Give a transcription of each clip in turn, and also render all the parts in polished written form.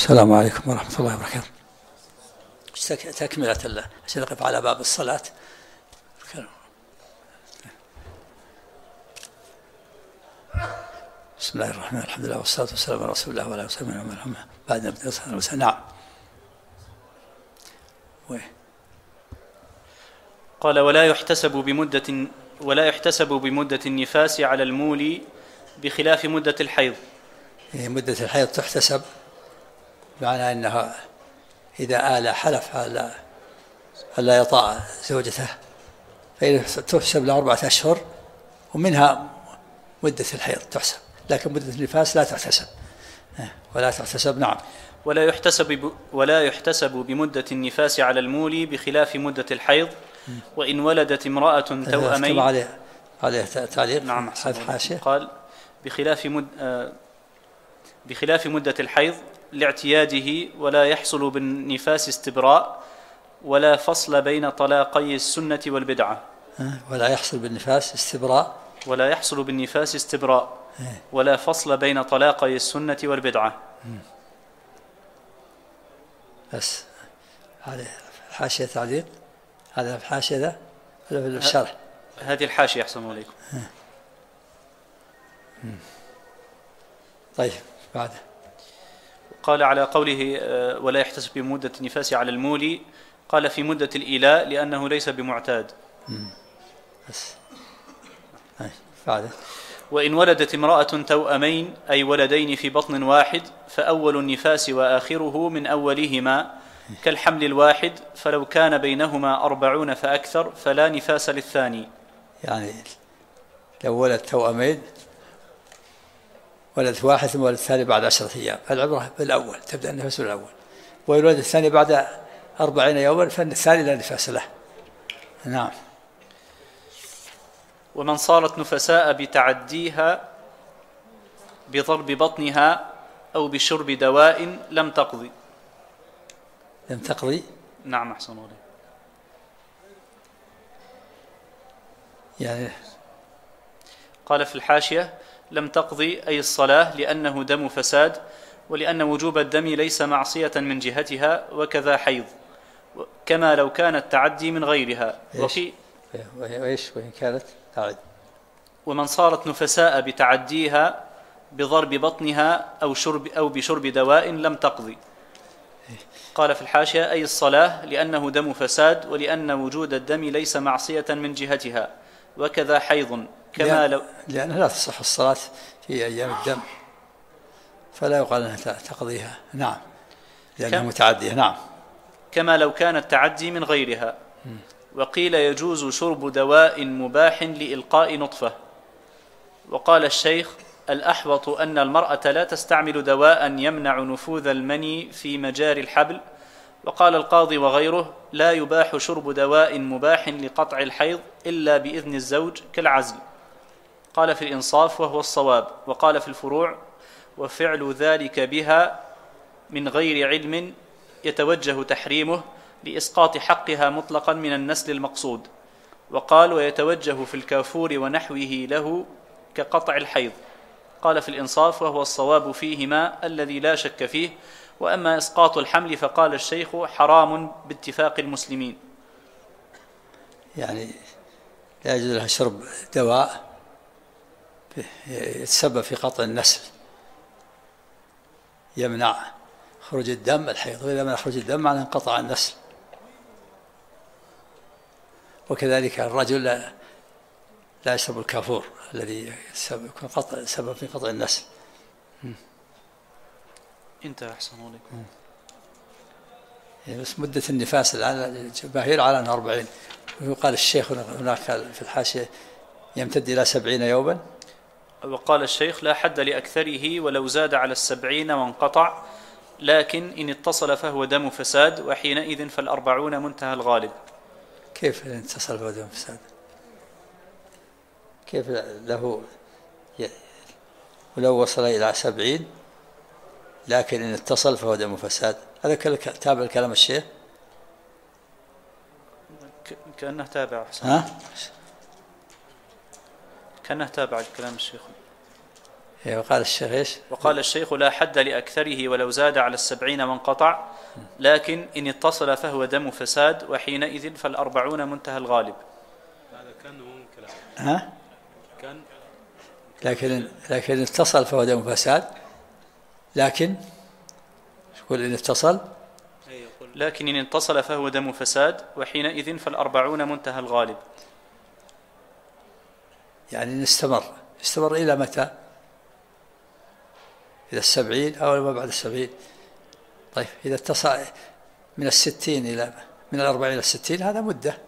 السلام عليكم ورحمة الله وبركاته. تكملة الله عشان نقف على باب الصلاة. بسم الله الرحمن الرحيم، الحمد لله والصلاة والسلام على رسول الله وعلى آله وصحبه وسلم. بعد نبدأ صلاة. نعم. قال ولا يحتسب بمدة النفاس على المولي بخلاف مدة الحيض. مدة الحيض تحتسب، معنى أنها إذا آل حلف ألا يطاع زوجته فإن تحسب له 4 أشهر، ومنها مدة الحيض تحسب، لكن مدة النفاس لا تحتسب ولا تحتسب. نعم. ولا يحتسب بمدة النفاس على المولي بخلاف مدة الحيض. وإن ولدت امرأة توأمين عليه تعليق. نعم. قال بخلاف مدة الحيض لاعتياده، ولا يحصل بالنفاس استبراء ولا فصل بين طلاقي السنة والبدعة. ولا يحصل بالنفاس استبراء ولا فصل بين طلاقي السنة والبدعة. بس هذه حاشية تعليق، هذا في حاشية ذا ولا في الشرح؟ هذه الحاشية أحسن عليكم. طيب بعد قال على قوله ولا يحتسب بمدة النفاس على المولي، قال في مدة الإيلاء لأنه ليس بمعتاد. بس بعد وإن ولدت امرأة توأمين أي ولدين في بطن واحد، فأول النفاس وآخره من أولهما كالحمل الواحد، فلو كان بينهما 40 فأكثر فلا نفاس للثاني. يعني لو ولد توأمين، ولد واحد ثم ولد الثاني بعد 10 أيام، فالعبرة بالأول، تبدأ النفاس بالأول. ويولد الثاني بعد 40 يوما فالثاني لا نفاس له. نعم. ومن صارت نفساء بتعديها بضرب بطنها أو بشرب دواء لم تقضي. نعم أحسن الله. يعني قال في الحاشية لم تقضي أي الصلاة لأنه دم فساد، ولأن وجوب الدم ليس معصية من جهتها، وكذا حيض، كما لو كانت تعدي من غيرها. وإن كانت تعدي. ومن صارت نفساء بتعديها بضرب بطنها أو بشرب دواء لم تقضي. قال في الحاشية أي الصلاة لأنه دم فساد، ولأن وجود الدم ليس معصية من جهتها، وكذا حيض، كما لو لأنها لا تصح الصلاة في أيام الدم، فلا يقال أنها تقضيها. نعم، لأنها متعدية. نعم. كما لو كانت تعدي من غيرها. وقيل يجوز شرب دواء مباح لإلقاء نطفة. وقال الشيخ الأحوط أن المرأة لا تستعمل دواء يمنع نفوذ المني في مجاري الحبل. وقال القاضي وغيره لا يباح شرب دواء مباح لقطع الحيض إلا بإذن الزوج كالعزل. قال في الإنصاف وهو الصواب. وقال في الفروع وفعل ذلك بها من غير علم يتوجه تحريمه لإسقاط حقها مطلقا من النسل المقصود. وقال ويتوجه في الكافور ونحوه له كقطع الحيض. قال في الإنصاف وهو الصواب فيهما الذي لا شك فيه. وأما إسقاط الحمل فقال الشيخ حرام باتفاق المسلمين. يعني لا يجوز لها شرب دواء يتسبب في قطع النسل، يمنع خروج الدم الحيض، وإذا منع خروج الدم معناه انقطع النسل. وكذلك الرجل لا يشرب الكافور الذي سبب في قطع النسل. انتهى. أحسن عليكم. بس مدة النفاس الآن الجماهير على أنها 40. وقال الشيخ هناك في الحاشية يمتد إلى 70 يوما. وقال الشيخ لا حد لأكثره ولو زاد على 70 وانقطع، لكن إن اتصل فهو دم فساد، وحينئذ فال40 منتهى الغالب. كيف اتصل فهو دم فساد؟ كيف له ولو وصل إلى 70 لكن إن اتصل فهو دم فساد؟ هذا تابع الكلام الشيخ؟ كأنه تابع. كأنه تابع الكلام الشيخ. وقال الشيخ إيش؟ وقال الشيخ: لا حد لأكثره ولو زاد على 70 وانقطع، لكن إن اتصل فهو دم فساد، وحينئذ فال40 منتهى الغالب. هذا كان ممكن. ها؟ كان لكن اتصل فهو دم فساد، لكن يقول إن اتصل، لكن إن اتصل فهو دم فساد، وحينئذ فال40 منتهى الغالب. يعني إن استمر إلى متى؟ إلى 70 أو ما بعد 70. طيب إذا اتصل من 60 إلى من 40 إلى 60 هذا مدة.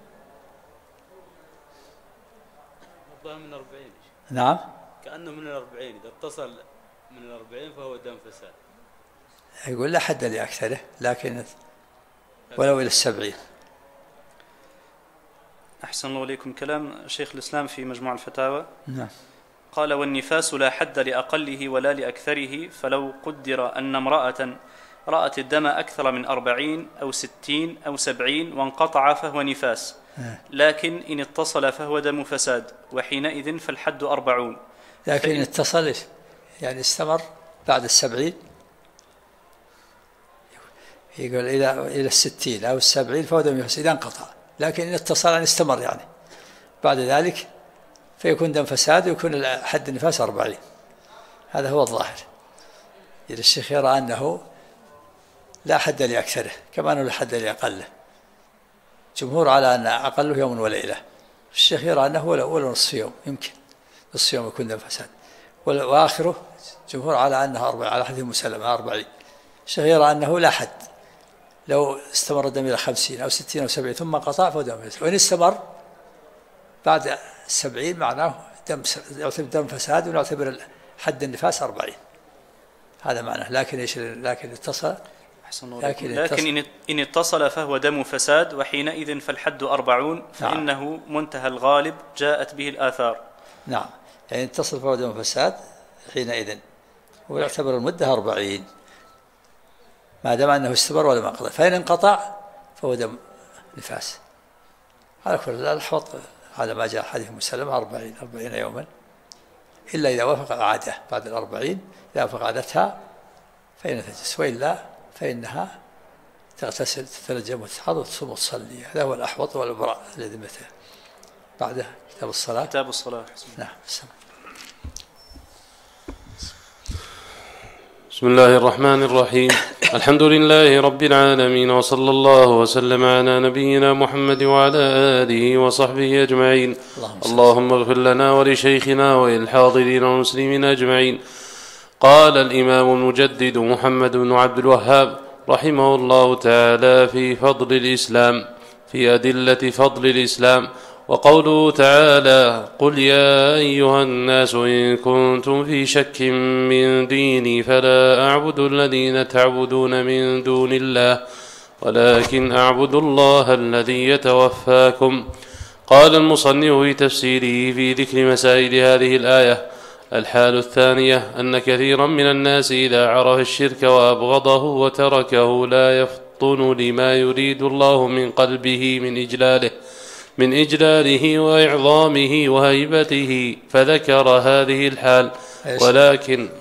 من 40. نعم. كأنه من 40 إذا اتصل من 40 فهو دم فساد. يقول لا حد لأكثره، لكن ولو إلى 70. أحسن الله إليكم. كلام شيخ الإسلام في مجموع الفتاوى. نعم. قال: والنفاس لا حد لأقله ولا لأكثره، فلو قدر أن امرأة رأت الدم أكثر من 40 أو 60 أو 70 وانقطع فهو نفاس، لكن إن اتصل فهو دم فساد، وحينئذ فالحد 40. لكن إن اتصل يعني استمر بعد 70، يقول إلى 60 أو 70 فهو دم فساد إذا انقطع، لكن إن اتصل يعني استمر يعني بعد ذلك فيكون دم فساد ويكون حد النفاس 40. هذا هو الظاهر. إذا الشيخ يرى أنه لا حد لأكثره كما أنه لا حد لأقله. جمهور على أن أقله يوم وليلة، الشيخ يرى أنه ولا نصف يوم، يمكن نصف يوم يكون دم فساد، وآخره جمهور على أنها 40 على حديث مسلمة 40. الشيخ يرى أنه لا حد، لو استمر الدم إلى 50 أو 60 أو 70 ثم قطع فهو دم فساد، وإن استمر بعد 70 معناه يعتبر دم فساد ونعتبر حد النفاس 40. هذا معناه. لكن اتصل، لكن إن اتصل فهو دم فساد، وحينئذ فالحد 40، فإنه نعم. منتهى الغالب جاءت به الآثار. نعم. يعني اتصل فهو دم فساد حينئذ ويعتبر المدة 40 ما دام أنه استمر ولا ما انقطع. فإن انقطع فهو دم نفاس. على كل الأحوط على ما جاء حديث مسلم 40 يوما، إلا إذا وافق عادة بعد 40. إذا وافق عادتها فإن تجلس، وإلا فإنها تغتسل تتلجم وتتحض وتصوم وتصلي. هذا هو الأحوط والأبرأ الذي متى بعده كتاب الصلاة. نعم. بسم الله الرحمن الرحيم. الحمد لله رب العالمين، وصلى الله وسلم على نبينا محمد وعلى آله وصحبه أجمعين. اللهم اغفر لنا ولشيخنا وللحاضرين والمسلمين أجمعين. قال الإمام المجدد محمد بن عبد الوهاب رحمه الله تعالى في فضل الإسلام، في أدلة فضل الإسلام، وقوله تعالى: قل يا أيها الناس إن كنتم في شك من ديني فلا أعبد الذين تعبدون من دون الله ولكن أعبد الله الذي يتوفاكم. قال المصنف في تفسيره في ذكر مسائل هذه الآية: الحال الثانية أن كثيرا من الناس إذا عرف الشرك وأبغضه وتركه لا يفطن لما يريد الله من قلبه من إجلاله وإعظامه وهيبته، فذكر هذه الحال. ولكن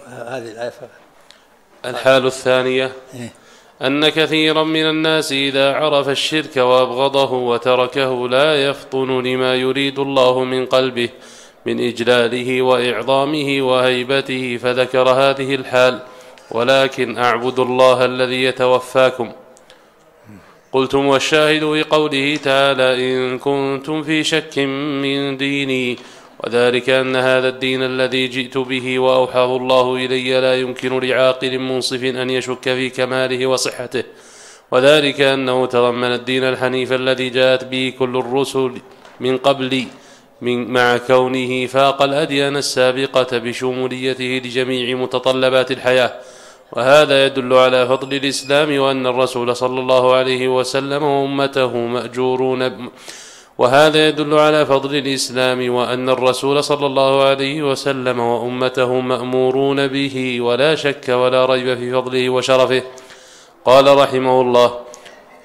الحال الثانية أن كثيرا من الناس إذا عرف الشرك وأبغضه وتركه لا يفطن لما يريد الله من قلبه من إجلاله وإعظامه وهيبته، فذكر هذه الحال: ولكن أعبد الله الذي يتوفاكم. قلتم: والشاهد في قوله تعالى: إن كنتم في شك من ديني، وذلك أن هذا الدين الذي جئت به وأوحاه الله إلي لا يمكن لعاقل منصف أن يشك في كماله وصحته، وذلك أنه تضمن الدين الحنيف الذي جاءت به كل الرسل من قبلي، مع كونه فاق الأديان السابقة بشموليته لجميع متطلبات الحياة. وهذا يدل على فضل الإسلام، وأن الرسول صلى الله عليه وسلم وأمته مأجورون وهذا يدل على فضل الإسلام وأن الرسول صلى الله عليه وسلم وأمته مأمورون به، ولا شك ولا ريب في فضله وشرفه. قال رحمه الله: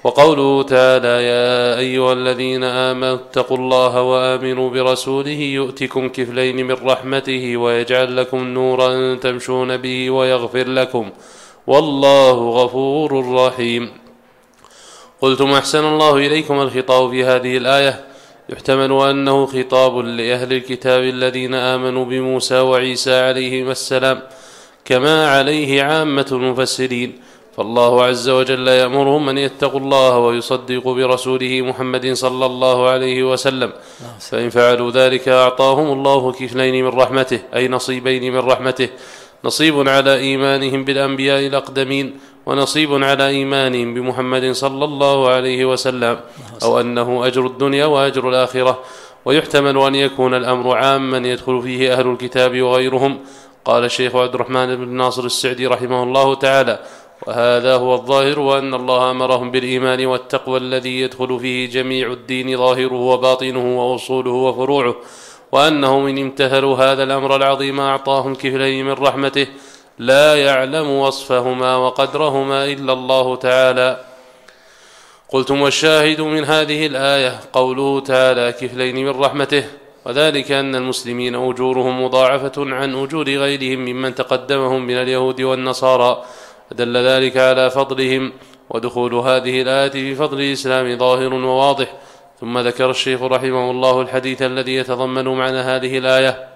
وقوله تعالى يا أيها الذين آمنوا اتقوا الله وآمنوا برسوله يؤتكم كفلين من رحمته ويجعل لكم نورا تمشون به ويغفر لكم والله غفور رحيم. قلتم أحسن الله إليكم. الخطاب في هذه الآية يحتمل أنه خطاب لأهل الكتاب الذين آمنوا بموسى وعيسى عليهما السلام كما عليه عامة المفسرين، فالله عز وجل يأمرهم أن يتقوا الله ويصدقوا برسوله محمد صلى الله عليه وسلم، فإن فعلوا ذلك أعطاهم الله كفلين من رحمته، أي نصيبين من رحمته، نصيب على إيمانهم بالأنبياء الأقدمين ونصيب على إيمانهم بمحمد صلى الله عليه وسلم، أو أنه أجر الدنيا وأجر الآخرة. ويحتمل أن يكون الأمر عاما يدخل فيه أهل الكتاب وغيرهم. قال الشيخ عبد الرحمن بن ناصر السعدي رحمه الله تعالى وهذا هو الظاهر، وأن الله أمرهم بالإيمان والتقوى الذي يدخل فيه جميع الدين ظاهره وباطنه وأصوله وفروعه، وأنهم إن امتثلوا هذا الأمر العظيم أعطاهم كفلين من رحمته لا يعلم وصفهما وقدرهما إلا الله تعالى. قلتم والشاهد من هذه الآية قوله تعالى كفلين من رحمته، وذلك أن المسلمين أجورهم مضاعفة عن أجور غيرهم ممن تقدمهم من اليهود والنصارى، دل ذلك على فضلهم، ودخول هذه الآية في فضل الإسلام ظاهر وواضح. ثم ذكر الشيخ رحمه الله الحديث الذي يتضمن معنى هذه الآية.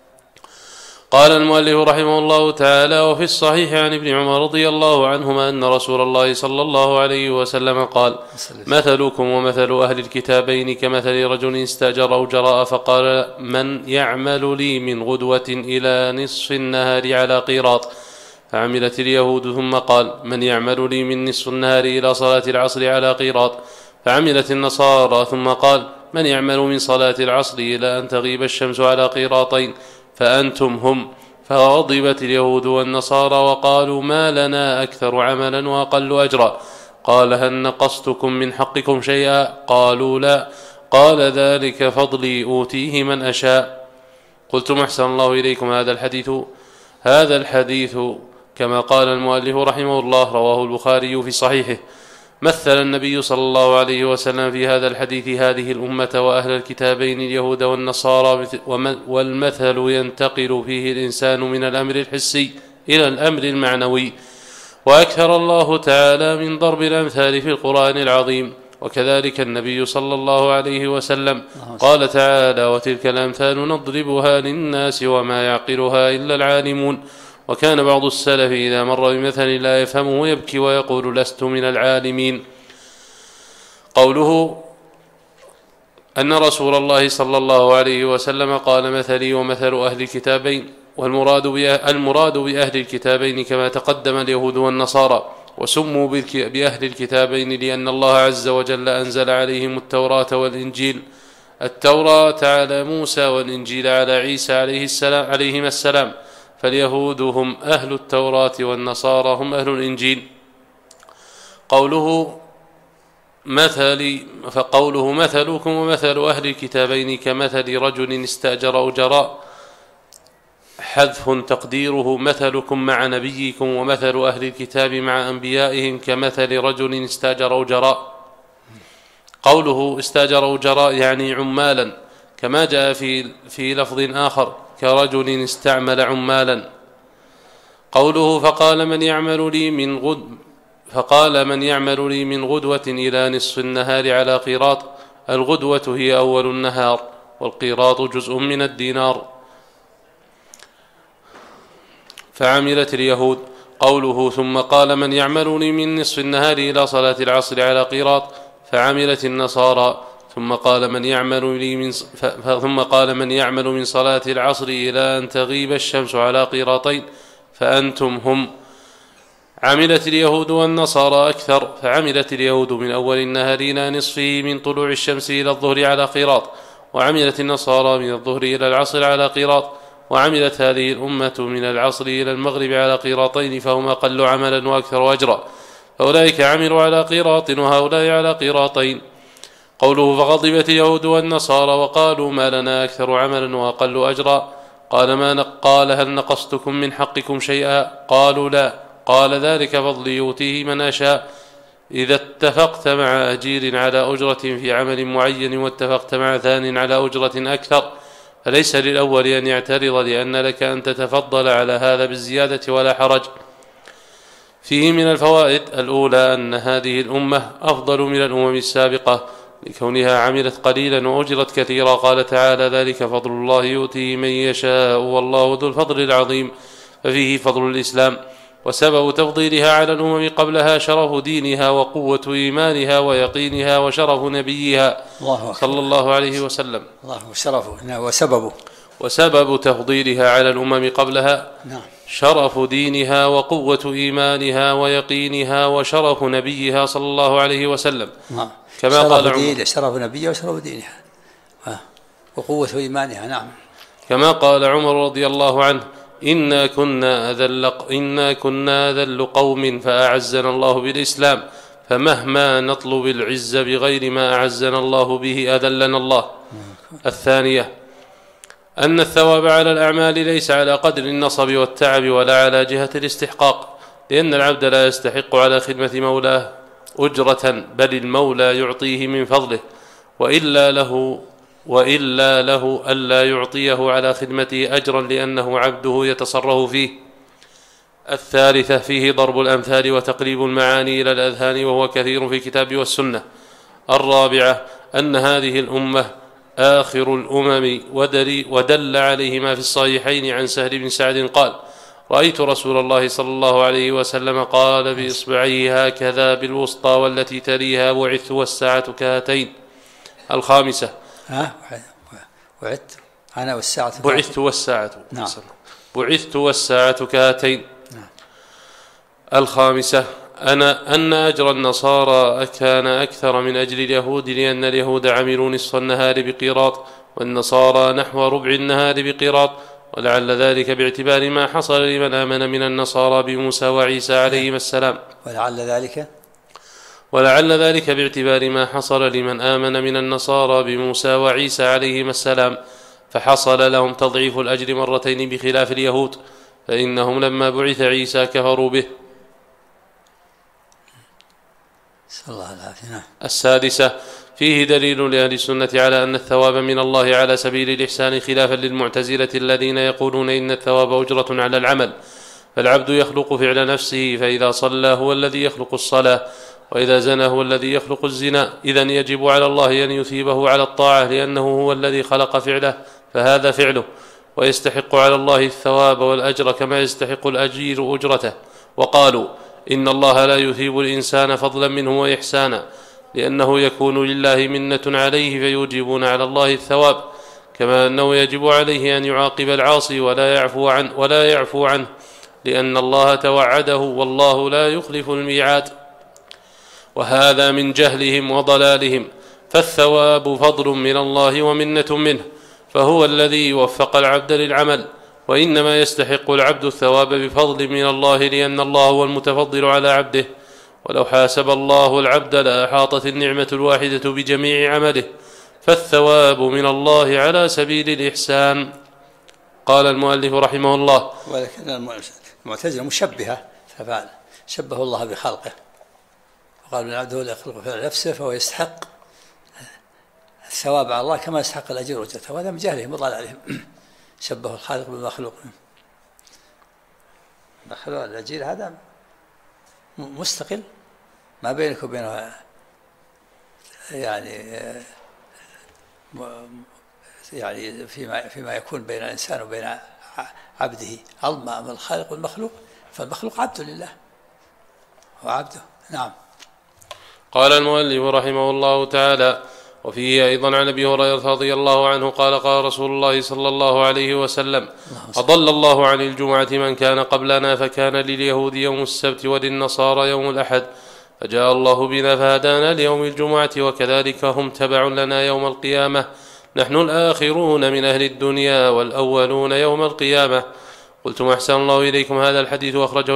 قال المؤلف رحمه الله تعالى وفي الصحيح عن ابن عمر رضي الله عنهما أن رسول الله صلى الله عليه وسلم قال مثلكم ومثل أهل الكتابين كمثل رجل استأجر أجراء فقال من يعمل لي من غدوة إلى نصف النهار على قيراط، فعملت اليهود، ثم قال من يعمل لي من نصف النهار إلى صلاة العصر على قيراط، فعملت النصارى، ثم قال من يعمل من صلاة العصر إلى أن تغيب الشمس على قيراطين، فأنتم هم. فغضبت اليهود والنصارى وقالوا ما لنا أكثر عملا وأقل أجرا. قال هل نقصتكم من حقكم شيئا؟ قالوا لا. قال ذلك فضلي أوتيه من أشاء. قلتم أحسن الله إليكم. هذا الحديث كما قال المؤلف رحمه الله رواه البخاري في صحيحه. مثل النبي صلى الله عليه وسلم في هذا الحديث هذه الأمة وأهل الكتابين اليهود والنصارى، والمثل ينتقل فيه الإنسان من الأمر الحسي إلى الأمر المعنوي، وأكثر الله تعالى من ضرب الأمثال في القرآن العظيم. وكذلك النبي صلى الله عليه وسلم قال تعالى وتلك الأمثال نضربها للناس وما يعقلها إلا العالمون. وكان بعض السلف إذا مر بمثل لا يفهمه يبكي ويقول لست من العالمين. قوله أن رسول الله صلى الله عليه وسلم قال مثلي ومثل أهل الكتابين، والمراد بأهل الكتابين كما تقدم اليهود والنصارى، وسموا بأهل الكتابين لأن الله عز وجل أنزل عليهم التوراة والإنجيل، التوراة على موسى والإنجيل على عيسى عليهما السلام، فاليهود هم أهل التوراة والنصارى هم أهل الإنجيل. فقوله مثلكم ومثل أهل الكتابين كمثل رجل استأجر أجراء، حذف تقديره مثلكم مع نبيكم ومثل أهل الكتاب مع أنبيائهم كمثل رجل استأجر أجراء. قوله استأجر أجراء يعني عمالا، كما جاء في لفظ آخر كرجل استعمل عمالا. قوله فقال من يعمل لي من غدوة إلى نصف النهار على قيراط، الغدوة هي أول النهار، والقيراط جزء من الدينار. فعملت اليهود. قوله ثم قال من يعمل لي من نصف النهار إلى صلاة العصر على قيراط، فعملت النصارى. ثم قال من يعمل من صلاة العصر إلى أن تغيب الشمس على قيراطين، فأنتم هم. عملت اليهود والنصارى أكثر، فعملت اليهود من أول النهار إلى نصفه من طلوع الشمس إلى الظهر على قيراط، وعملت النصارى من الظهر إلى العصر على قيراط، وعملت هذه الأمة من العصر إلى المغرب على قيراطين، فهم أقل عملا وأكثر أجرا، فأولئك عملوا على قيراط وهؤلاء على قيراطين. قوله فغضبت اليهود والنصارى وقالوا ما لنا أكثر عملا وأقل أجرا. قال هل نقصتكم من حقكم شيئا؟ قالوا لا. قال ذلك فضلي يؤتيه من أشاء. إذا اتفقت مع أجير على أجرة في عمل معين واتفقت مع ثان على أجرة أكثر فليس للأول أن يعترض، لأن لك أن تتفضل على هذا بالزيادة ولا حرج. فيه من الفوائد: الأولى أن هذه الأمة أفضل من الأمم السابقة لكونها عملت قليلا وأجرت كثيرا. قال تعالى: ذلك فضل الله يؤتيه من يشاء والله ذو الفضل العظيم. ففيه فضل الإسلام، وسبب تفضيلها على الأمم قبلها شرف دينها وقوة إيمانها ويقينها وشرف نبيها صلى الله عليه وسلم. الله شرفه وسببه. وسبب تفضيلها على الأمم قبلها شرف دينها وقوة إيمانها ويقينها وشرف نبيها صلى الله عليه وسلم. كما قال عمر: شرف نبيها وشرف دينها وقوة إيمانها. نعم. كما قال عمر رضي الله عنه: إنا كنا أذل قوم فأعزنا الله بالإسلام، فمهما نطلب العزة بغير ما أعزنا الله به أذلنا الله. الثانية أن الثواب على الأعمال ليس على قدر النصب والتعب ولا على جهة الاستحقاق، لأن العبد لا يستحق على خدمة مولاه أجرة، بل المولى يعطيه من فضله، وإلا له ألا يعطيه على خدمته أجرا لأنه عبده يتصرف فيه. الثالثة فيه ضرب الأمثال وتقريب المعاني إلى الأذهان، وهو كثير في الكتاب والسنة. الرابعة أن هذه الأمة آخر الأمم، ودل عليه ما في الصحيحين عن سهل بن سعد قال: رأيت رسول الله صلى الله عليه وسلم قال بإصبعيه هكذا بالوسطى والتي تليها: بعثت والساعة كهاتين. الخامسة وعدت أنا والساعة بعثت والساعة بعثت والساعة كهاتين. الخامسة أن أجر النصارى كان أكثر من أجر اليهود، لأن اليهود عملوا نصف النهار بقيراط والنصارى نحو ربع النهار بقيراط، ولعل ذلك باعتبار ما حصل لمن آمن من النصارى بموسى وعيسى عليهما السلام. ولعل ذلك باعتبار ما حصل لمن آمن من النصارى بموسى وعيسى عليهما السلام، فحصل لهم تضعيف الأجر مرتين بخلاف اليهود، فإنهم لما بعث عيسى كفروا به. السادسة فيه دليل لأهل السنة على أن الثواب من الله على سبيل الإحسان، خلافا للمعتزلة الذين يقولون إن الثواب أجرة على العمل، فالعبد يخلق فعل نفسه، فإذا صلى هو الذي يخلق الصلاة، وإذا زنى هو الذي يخلق الزنا. إذن يجب على الله أن يثيبه على الطاعة، لأنه هو الذي خلق فعله فهذا فعله، ويستحق على الله الثواب والأجر كما يستحق الأجير أجرته. وقالوا إن الله لا يثيب الإنسان فضلا منه وإحسانا، لأنه يكون لله منة عليه فيوجبون على الله الثواب، كما أنه يجب عليه أن يعاقب العاصي ولا يعفو عنه لأن الله توعده، والله لا يخلف الميعاد. وهذا من جهلهم وضلالهم، فالثواب فضل من الله ومنة منه، فهو الذي وفق العبد للعمل، وإنما يستحق العبد الثواب بفضل من الله، لأن الله هو المتفضل على عبده. ولو حاسب الله العبد لأحاطت النعمة الواحدة بجميع عمله، فالثواب من الله على سبيل الإحسان. قال المؤلف رحمه الله: ولكن المعتزلة مشبهة، شبه الله بخلقه، وقالوا ان العبد هو اللي يخلق فعل نفسه، فهو يستحق الثواب على الله كما يستحق الأجر أجرته، وهذا من جهلهم وضلالهم. شبهوا الخالق بالمخلوق. الأجير هذا مستقل، ما بينك وبينه يعني فيما يكون بين الإنسان وبين عبده. أما الخالق والمخلوق فالمخلوق عبد لله وعبده. نعم. قال المؤلف رحمه الله تعالى: وفيه أيضا عن أبي هريرة رضي الله عنه قال: قال رسول الله صلى الله عليه وسلم: أضل الله عن الجمعة من كان قبلنا، فكان لليهود يوم السبت وللنصارى يوم الأحد، فجاء الله بنا فهدانا ليوم الجمعة، وكذلك هم تبع لنا يوم القيامة، نحن الآخرون من أهل الدنيا والأولون يوم القيامة. قلتم: أحسن الله إليكم، هذا الحديث أخرجه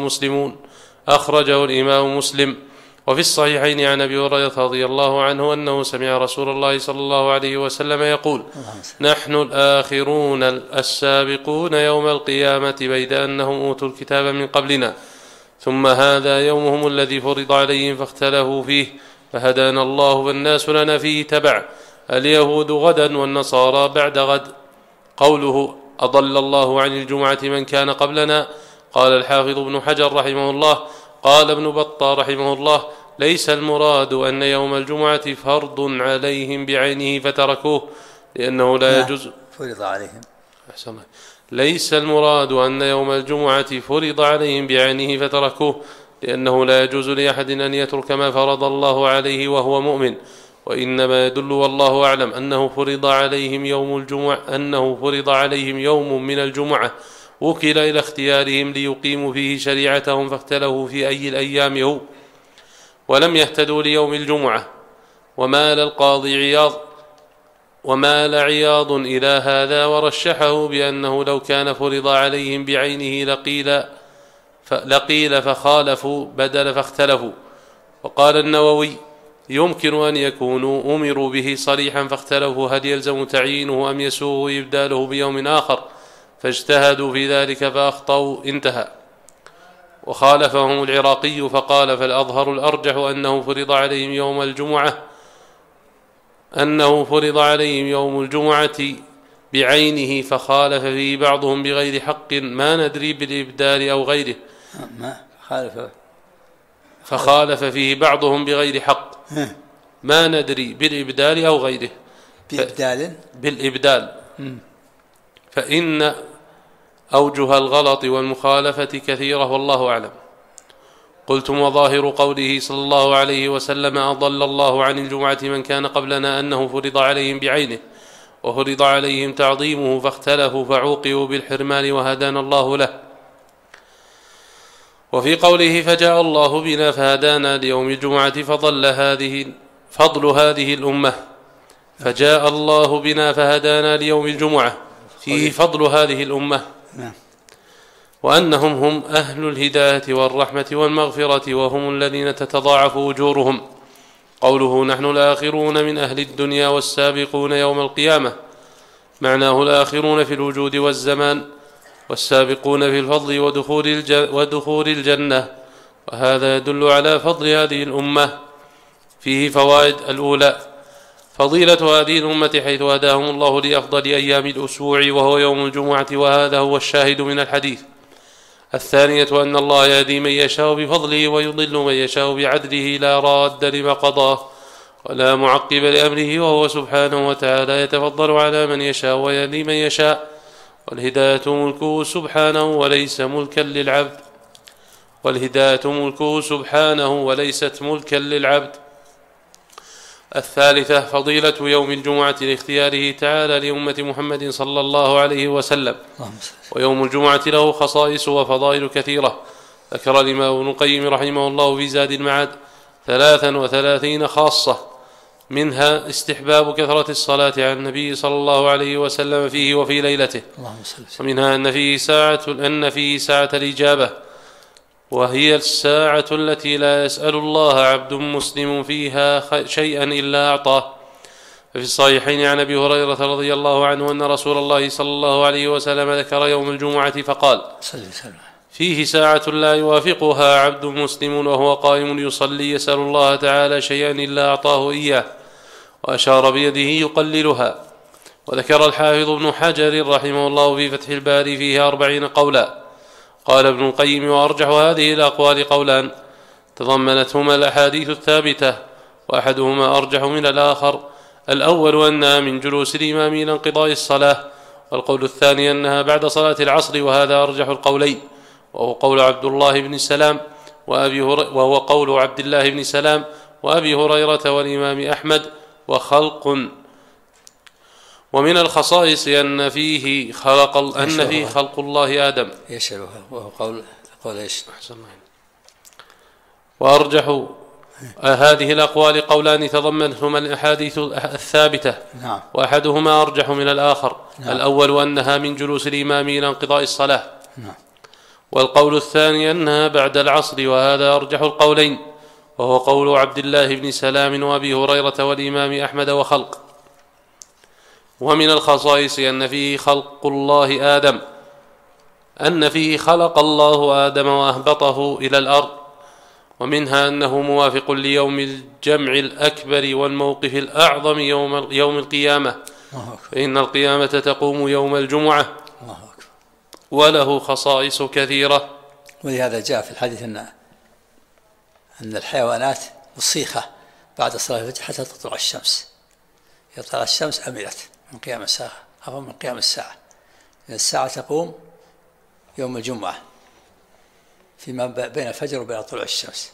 الإمام مسلم. وفي الصحيحين عن أبي هريرة رضي الله عنه أنه سمع رسول الله صلى الله عليه وسلم يقول: نحن الآخرون السابقون يوم القيامة، بيد أنهم أوتوا الكتاب من قبلنا، ثم هذا يومهم الذي فرض عليهم فاختلفوا فيه فهدانا الله والناس لنا فيه تبع، اليهود غدا والنصارى بعد غد. قوله أضل الله عن الجمعة من كان قبلنا. قال الحافظ ابن حجر رحمه الله قال ابن بطة رحمه الله ليس المراد أن يوم الجمعة فرض عليهم بعينه فتركوه لأنه لا يجوز فرض عليهم. ليس المراد أن يوم الجمعة فرض عليهم بعينه فتركوه لأنه لا يجوز لأحد أن يترك ما فرض الله عليه وهو مؤمن، وإنما يدل والله أعلم أنه فرض عليهم يوم من الجمعة وكل إلى اختيارهم ليقيموا فيه شريعتهم فاختلفوا في أي الأيام هو، ولم يهتدوا ليوم الجمعة. ومال عياض إلى هذا ورشحه بأنه لو كان فرض عليهم بعينه لقيل فخالفوا بدل فاختلفوا. وقال النووي يمكن أن يكونوا أمروا به صريحا فاختلفوا هل يلزم تعيينه أم يسوغ إبداله بيوم آخر فاجتهدوا في ذلك فأخطأوا انتهى. وخالفهم العراقي فقال فالأظهر الأرجح أنه فرض عليهم يوم الجمعة بعينه فخالف فيه بعضهم بغير حق ما ندري بالإبدال أو غيره. فخالف فيه بعضهم بغير حق ما ندري بالإبدال أو غيره. بالإبدال. فإن أوجه الغلط والمخالفة كثيرة والله أعلم. قلتم وظاهر قوله صلى الله عليه وسلم أضل الله عن الجمعة من كان قبلنا أنه فرض عليهم بعينه وفرض عليهم تعظيمه فاختلفوا فعوقبوا بالحرمان وهدانا الله له. وفي قوله فجاء الله بنا فهدانا ليوم الجمعة فضل هذه الأمة. فجاء الله بنا فهدانا ليوم الجمعة فيه فضل هذه الأمة وأنهم هم أهل الهداية والرحمة والمغفرة وهم الذين تتضاعف أجورهم. قوله نحن الآخرون من أهل الدنيا والسابقون يوم القيامة معناه الآخرون في الوجود والزمان والسابقون في الفضل ودخول الجنة. وهذا يدل على فضل هذه الأمة. فيه فوائد: الأولى فضيلة هذه الأمة حيث هداهم الله لأفضل أيام الأسبوع وهو يوم الجمعة، وهذا هو الشاهد من الحديث. الثانية أن الله يهدي من يشاء بفضله ويضل من يشاء بعدله لا راد لما قضاه ولا معقب لأمره، وهو سبحانه وتعالى يتفضل على من يشاء ويهدي من يشاء، والهداية ملكه سبحانه وليس ملكا للعبد. وليست ملكا للعبد. الثالثة فضيلة يوم الجمعة لاختياره تعالى لأمة محمد صلى الله عليه وسلم. ويوم الجمعة له خصائص وفضائل كثيرة ذكر الإمام ابن القيم رحمه الله في زاد المعاد 33 خاصة، منها استحباب كثرة الصلاة على النبي صلى الله عليه وسلم فيه وفي ليلته، ومنها أن فيه ساعة الإجابة، وهي الساعة التي لا يسأل الله عبد مسلم فيها شيئا إلا أعطاه. ففي الصحيحين عن أبي هريرة رضي الله عنه أن رسول الله صلى الله عليه وسلم ذكر يوم الجمعة فقال فيه ساعة لا يوافقها عبد مسلم وهو قائم يصلي يسأل الله تعالى شيئا إلا أعطاه إياه، وأشار بيده يقللها. وذكر الحافظ ابن حجر رحمه الله في فتح الباري فيه 40 قولا. قال ابن القيم وأرجح هذه الأقوال قولان تضمنتهما الأحاديث الثابتة، وأحدهما أرجح من الآخر. الأول أنها من جلوس الإمام إلى انقضاء الصلاة، والقول الثاني أنها بعد صلاة العصر، وهذا أرجح القولين، وهو قول عبد الله بن سلام وأبي هريرة والإمام أحمد وخلق. ومن الخصائص أن فيه خلق الله آدم. وهو قول إيش؟ وأرجح هذه الأقوال قولان تضمنهما الأحاديث الثابتة، وأحدهما أرجح من الآخر. الأول أنها من جلوس الإمام إلى انقضاء الصلاة، والقول الثاني أنها بعد العصر، وهذا أرجح القولين، وهو قول عبد الله بن سلام وأبي هريرة والإمام أحمد وخلق. ومن الخصائص أن فيه خلق الله آدم، أن فيه خلق الله آدم وأهبطه إلى الأرض، ومنها أنه موافق ليوم الجمع الأكبر والموقف الأعظم يوم القيامة، فإن القيامة تقوم يوم الجمعة، وله خصائص كثيرة. ولهذا جاء في الحديث أن الحيوانات مصيخة بعد صلاة الفجر حتى تطلع الشمس. إذا طلعت الشمس أمنت من قيام الساعة أو من قيام الساعة، لأن الساعة تقوم يوم الجمعة فيما بين الفجر وبين طلوع الشمس،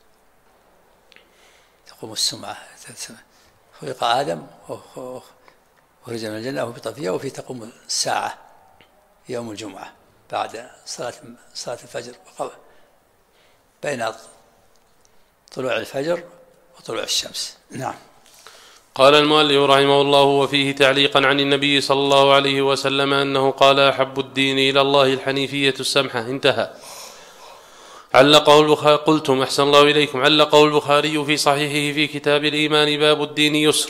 تقوم السمعة. خلق آدم وخرج من الجنة وهبط فيها، وفي تقوم الساعة يوم الجمعة بعد صلاة الفجر بين طلوع الفجر وطلوع الشمس. نعم. قال المؤلف رحمه الله: وفيه تعليقا عن النبي صلى الله عليه وسلم أنه قال: أحب الدين إلى الله الحنيفية السمحة. انتهى. علقه البخاري. قلتم أحسن الله إليكم. علقه البخاري في صحيحه في كتاب الإيمان: باب الدين يسر.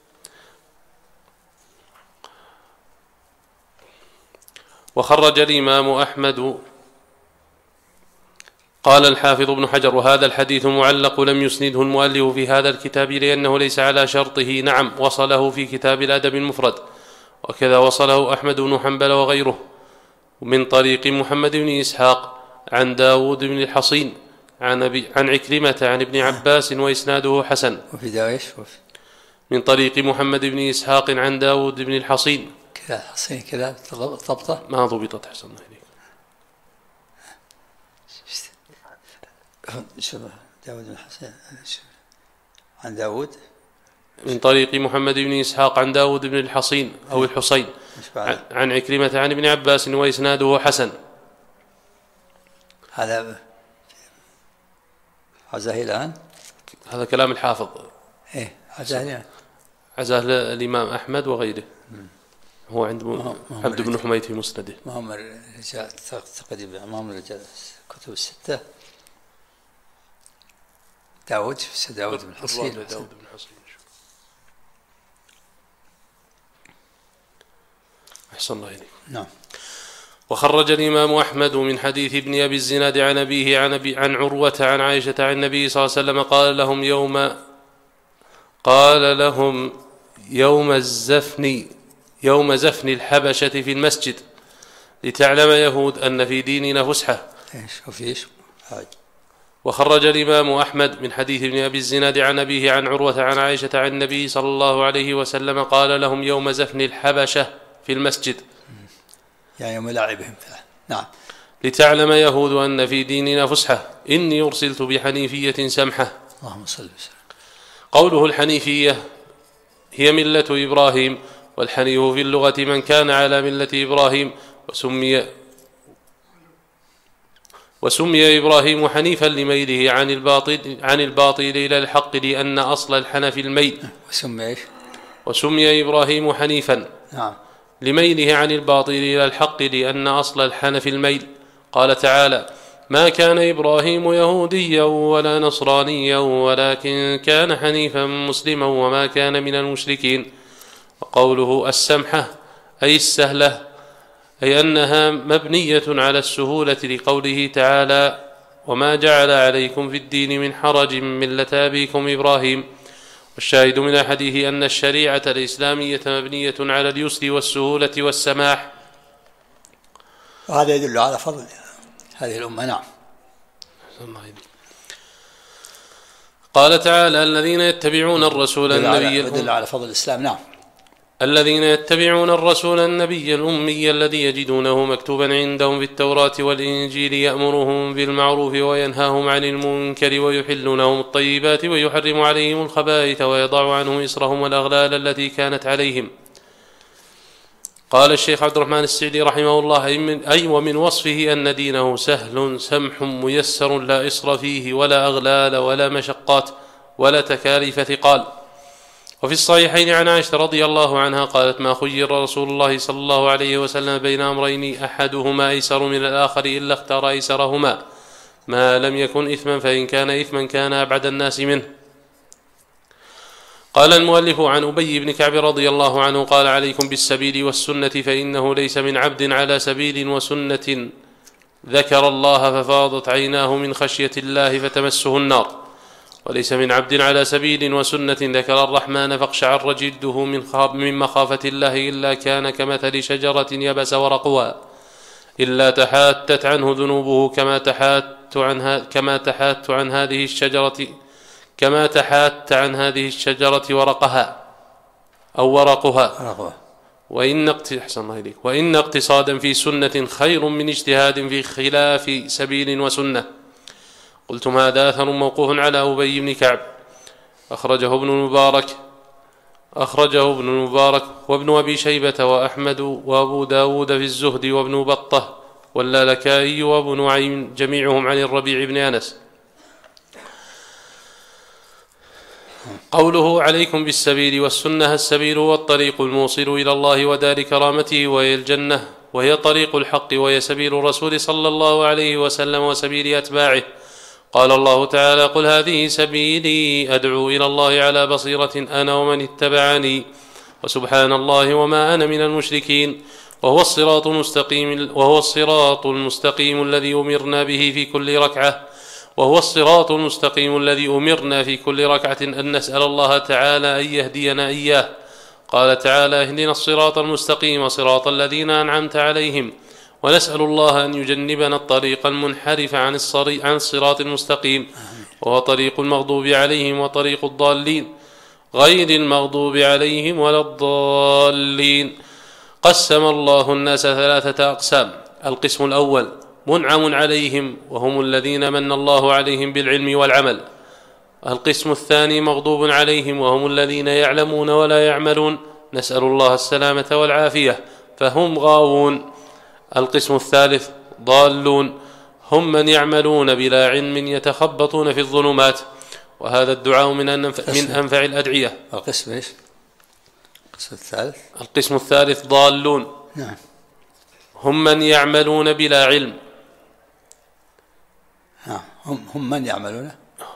وخرج الإمام أحمد. قال الحافظ ابن حجر: وهذا الحديث معلق لم يسنده المؤلف في هذا الكتاب لأنه ليس على شرطه. نعم، وصله في كتاب الأدب المفرد، وكذا وصله أحمد بن حنبل وغيره من طريق محمد بن إسحاق عن داود بن الحصين عن عكرمة عن ابن عباس وإسناده حسن. وفي داويش من طريق محمد بن إسحاق عن داود بن الحصين. كذا حصين كذا ضبطه ما ضبطت. حسن الله إليك. شوف داود بن حسين عن داود من طريق محمد بن إسحاق عن داود بن الحصين أو الحصين عن عكرمة عن ابن عباس وإسناده حسن. هذا عزاه الآن. هذا كلام الحافظ. إيه عزاه الآن. عزاه الإمام أحمد وغيره. هو عند عبد بن حميد في مسنده. ما هم الرجال تقريبا، ما هم الرجال كتب الستة. داود بن حصين. أحسن الله إليك. نعم. وخرج الإمام أحمد من حديث ابن أبي الزناد عن أبيه عن عروة عن عائشة عن النبي صلى الله عليه وسلم قال لهم يوم زفن الحبشة في المسجد لتعلم يهود أن في ديننا فسحة. وخرج الإمام أحمد من حديث ابن أبي الزناد عن أبيه عن عروة عن عائشة عن النبي صلى الله عليه وسلم قال لهم يوم زفن الحبشة في المسجد، يعني يوم لعبهم. نعم. لتعلم يهود أن في ديننا فسحة إني أرسلت بحنيفية سمحة. اللهم صل وسلم. قوله الحنيفية هي ملة إبراهيم، والحنيف في اللغة من كان على ملة إبراهيم، وسمي إبراهيم حنيفا لميله عن الباطل إلى الحق لأن أصل الحنف الميل. وسمي إبراهيم حنيفا لميله عن الباطل إلى الحق لأن أصل الحنف الميل. قال تعالى: ما كان إبراهيم يهوديا ولا نصرانيا ولكن كان حنيفا مسلما وما كان من المشركين. وقوله السمحة أي السهلة، أي أنها مبنية على السهولة، لقوله تعالى: وما جعل عليكم في الدين من حرج ملة أبيكم إبراهيم. والشاهد من حديثه أن الشريعة الإسلامية مبنية على اليسر والسهولة والسماح. وهذا يدل على فضل هذه الأمة. نعم. قال تعالى: الذين يتبعون الرسول النبي يدل على فضل الإسلام. نعم. الذين يتبعون الرسول النبي الأمي الذي يجدونه مكتوبا عندهم في التوراة والإنجيل يأمرهم بالمعروف وينهاهم عن المنكر ويحل لهم الطيبات ويحرم عليهم الخبائث ويضع عنهم إصرهم والأغلال التي كانت عليهم. قال الشيخ عبد الرحمن السعدي رحمه الله: أي ومن وصفه أن دينه سهل سمح ميسر لا إصر فيه ولا أغلال ولا مشقات ولا تكاليف ثقال. وفي الصحيحين عن عائشة رضي الله عنها قالت: ما خير رسول الله صلى الله عليه وسلم بين أمرين أحدهما أيسر من الآخر إلا اختار أيسرهما ما لم يكن إثما، فإن كان إثما كان أبعد الناس منه. قال المؤلف: عن أبي بن كعب رضي الله عنه قال: عليكم بالسبيل والسنة، فإنه ليس من عبد على سبيل وسنة ذكر الله ففاضت عيناه من خشية الله فتمسه النار. وليس من عبد على سبيل وسنة ذكر الرحمن فاقشعر جلده من مخافة الله إلا كان كمثل شجرة يبس ورقها إلا تحاتت عنه ذنوبه كما تحات عن هذه الشجرة ورقها أو ورقها. وإن اقتصادا في سنة خير من اجتهاد في خلاف سبيل وسنة. قلتم هذا أثر موقوف على أبي بن كعب أخرجه ابن المبارك وابن أبي شيبة وأحمد وأبو داود في الزهد وابن بطة واللالكائي وابن نعيم جميعهم عن الربيع بن أنس. قوله عليكم بالسبيل والسنة. السبيل هو الطريق الموصل إلى الله ودار كرامته وهي الجنة، وهي طريق الحق، وهي سبيل الرسول صلى الله عليه وسلم وسبيل أتباعه. قال الله تعالى: قل هذه سبيلي أدعو إلى الله على بصيرة أنا ومن اتبعني وسبحان الله وما أنا من المشركين. وهو الصراط المستقيم الذي أمرنا به في كل ركعة. أن نسأل الله تعالى أن يهدينا إياه. قال تعالى: اهدنا الصراط المستقيم صراط الذين أنعمت عليهم. ونسأل الله أن يجنبنا الطريق المنحرف عن الصراط المستقيم، وهو طريق المغضوب عليهم وطريق الضالين غير المغضوب عليهم ولا الضالين. قسم الله الناس 3 أقسام. القسم الأول منعم عليهم وهم الذين من الله عليهم بالعلم والعمل. القسم الثاني مغضوب عليهم وهم الذين يعلمون ولا يعملون، نسأل الله السلامة والعافية، فهم غاوون. القسم الثالث ضالون، هم من يعملون بلا علم يتخبطون في الظلمات. وهذا الدعاء من أنفع الأدعية. القسم إيش؟ القسم الثالث ضالون. نعم. هم من يعملون بلا علم. هم من يعملون،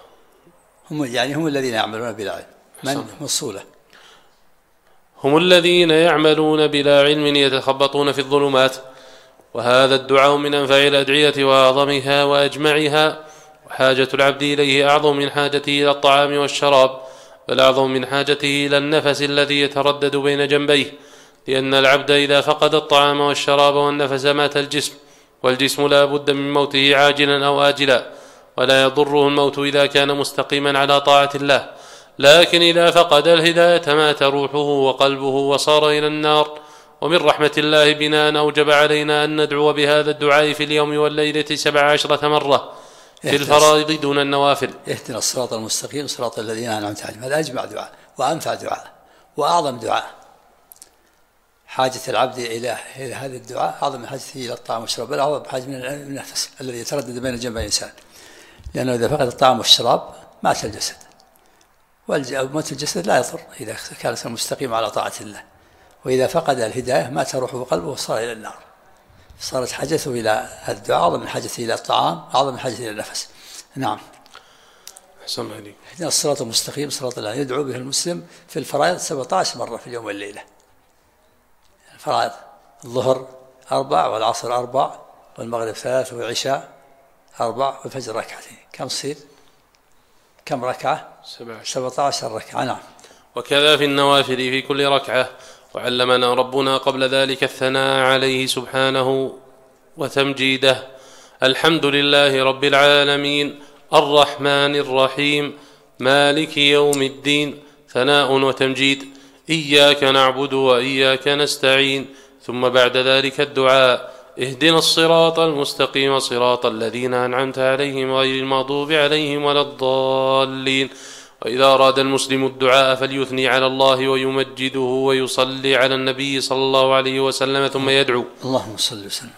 هم الذين يعملون بلا علم. من موصولة. هم الذين يعملون بلا علم يتخبطون في الظلمات. وهذا الدعاء من أنفع الأدعية وأعظمها وأجمعها. وحاجة العبد إليه أعظم من حاجته إلى الطعام والشراب، بل أعظم من حاجته إلى النفس الذي يتردد بين جنبيه، لأن العبد إذا فقد الطعام والشراب والنفس مات الجسم، والجسم لا بد من موته عاجلا أو آجلا، ولا يضره الموت إذا كان مستقيما على طاعة الله. لكن إذا فقد الهداية مات روحه وقلبه وصار إلى النار. ومن رحمة الله بنا أن أوجب علينا أن ندعو بهذا الدعاء في اليوم والليلة 17 مرة في الفرائض دون النوافل. اهدنا الصراط المستقيم صراط الذين أنعمت عليهم. هذا أجمع دعاء وأنفع دعاء وأعظم دعاء. حاجة العبد إلى هذا الدعاء أعظم من حاجته إلى الطعام والشراب، بل أعظم حاجة من النفس الذي يتردد بين جنبي الإنسان، لأنه إذا فقد الطعام والشراب مات الجسد، وموت الجسد لا يضر إذا كان مستقيم على طاعة الله. وإذا فقد الهداية مات روحه وقلبه وصار إلى النار. صارت حاجته إلى الدعاء أعظم من حاجته إلى الطعام، أعظم من حاجته إلى النفس. نعم. أحسن عليك. اهدنا الصراط المستقيم صراط الله يدعو به المسلم في الفرائض 17 مرة في اليوم والليلة. الفرائض الظهر 4، والعصر 4، والمغرب 3، والعشاء 4، والفجر 2. كم تصير؟ كم ركعة؟ 17 ركعة. نعم. وكذا في النوافل في كل ركعة. وعلمنا ربنا قبل ذلك الثناء عليه سبحانه وتمجيده. الحمد لله رب العالمين الرحمن الرحيم مالك يوم الدين. ثناء وتمجيد. إياك نعبد وإياك نستعين. ثم بعد ذلك الدعاء: اهدنا الصراط المستقيم صراط الذين أنعمت عليهم غير المغضوب عليهم ولا الضالين. وإذا أراد المسلم الدعاء فليثني على الله ويمجده ويصلي على النبي صلى الله عليه وسلم ثم يدعو. اللهم صل وسلم.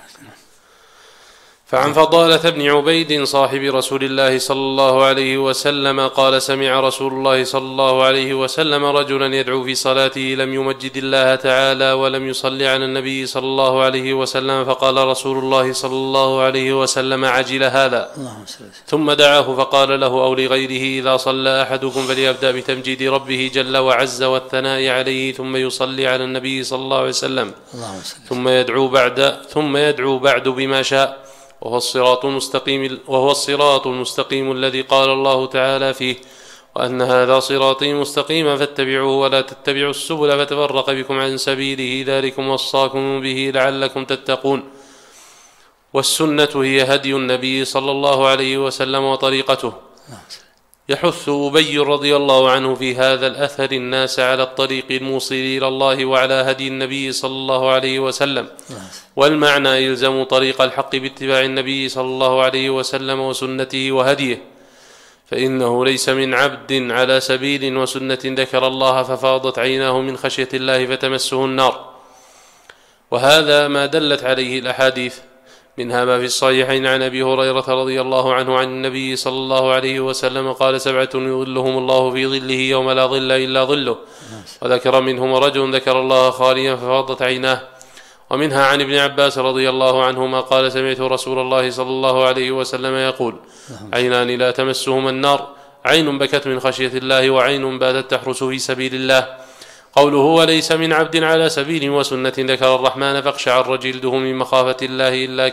فعن فضالة بن عبيد صاحب رسول الله صلى الله عليه وسلم قال: سمع رسول الله صلى الله عليه وسلم رجلا يدعو في صلاته لم يمجد الله تعالى ولم يصلي على النبي صلى الله عليه وسلم، فقال رسول الله صلى الله عليه وسلم: عجل هذا. ثم دعاه فقال له أو لغيره: إذا صلى أحدكم فليبدأ بتمجيد ربه جل وعز والثناء عليه ثم يصلي على النبي صلى الله عليه وسلم ثم يدعو بعد بما شاء. وهو الصراط المستقيم الذي قال الله تعالى فيه: وأن هذا صراطي مستقيما فاتبعوه ولا تتبعوا السبل فتفرق بكم عن سبيله ذلكم وصاكم به لعلكم تتقون. والسنة هي هدي النبي صلى الله عليه وسلم وطريقته. يحث أبي رضي الله عنه في هذا الأثر الناس على الطريق الموصل إلى الله وعلى هدي النبي صلى الله عليه وسلم، والمعنى يلزم طريق الحق باتباع النبي صلى الله عليه وسلم وسنته وهديه، فإنه ليس من عبد على سبيل وسنة ذكر الله ففاضت عيناه من خشية الله فتمسه النار. وهذا ما دلت عليه الأحاديث، منها ما في الصحيحين عن أبي هريرة رضي الله عنه عن النبي صلى الله عليه وسلم قال: 7 يظلهم الله في ظله يوم لا ظل إلا ظله، وذكر منهم رجل ذكر الله خاليا ففاضت عيناه. ومنها عن ابن عباس رضي الله عنهما قال: سمعت رسول الله صلى الله عليه وسلم يقول: عينان لا تمسهما النار، عين بكت من خشية الله وعين باتت تحرس في سبيل الله. قوله: وليس من عبد على سبيل وسنة ذكر الرحمن فاقشعر جلده من مخافة الله إلا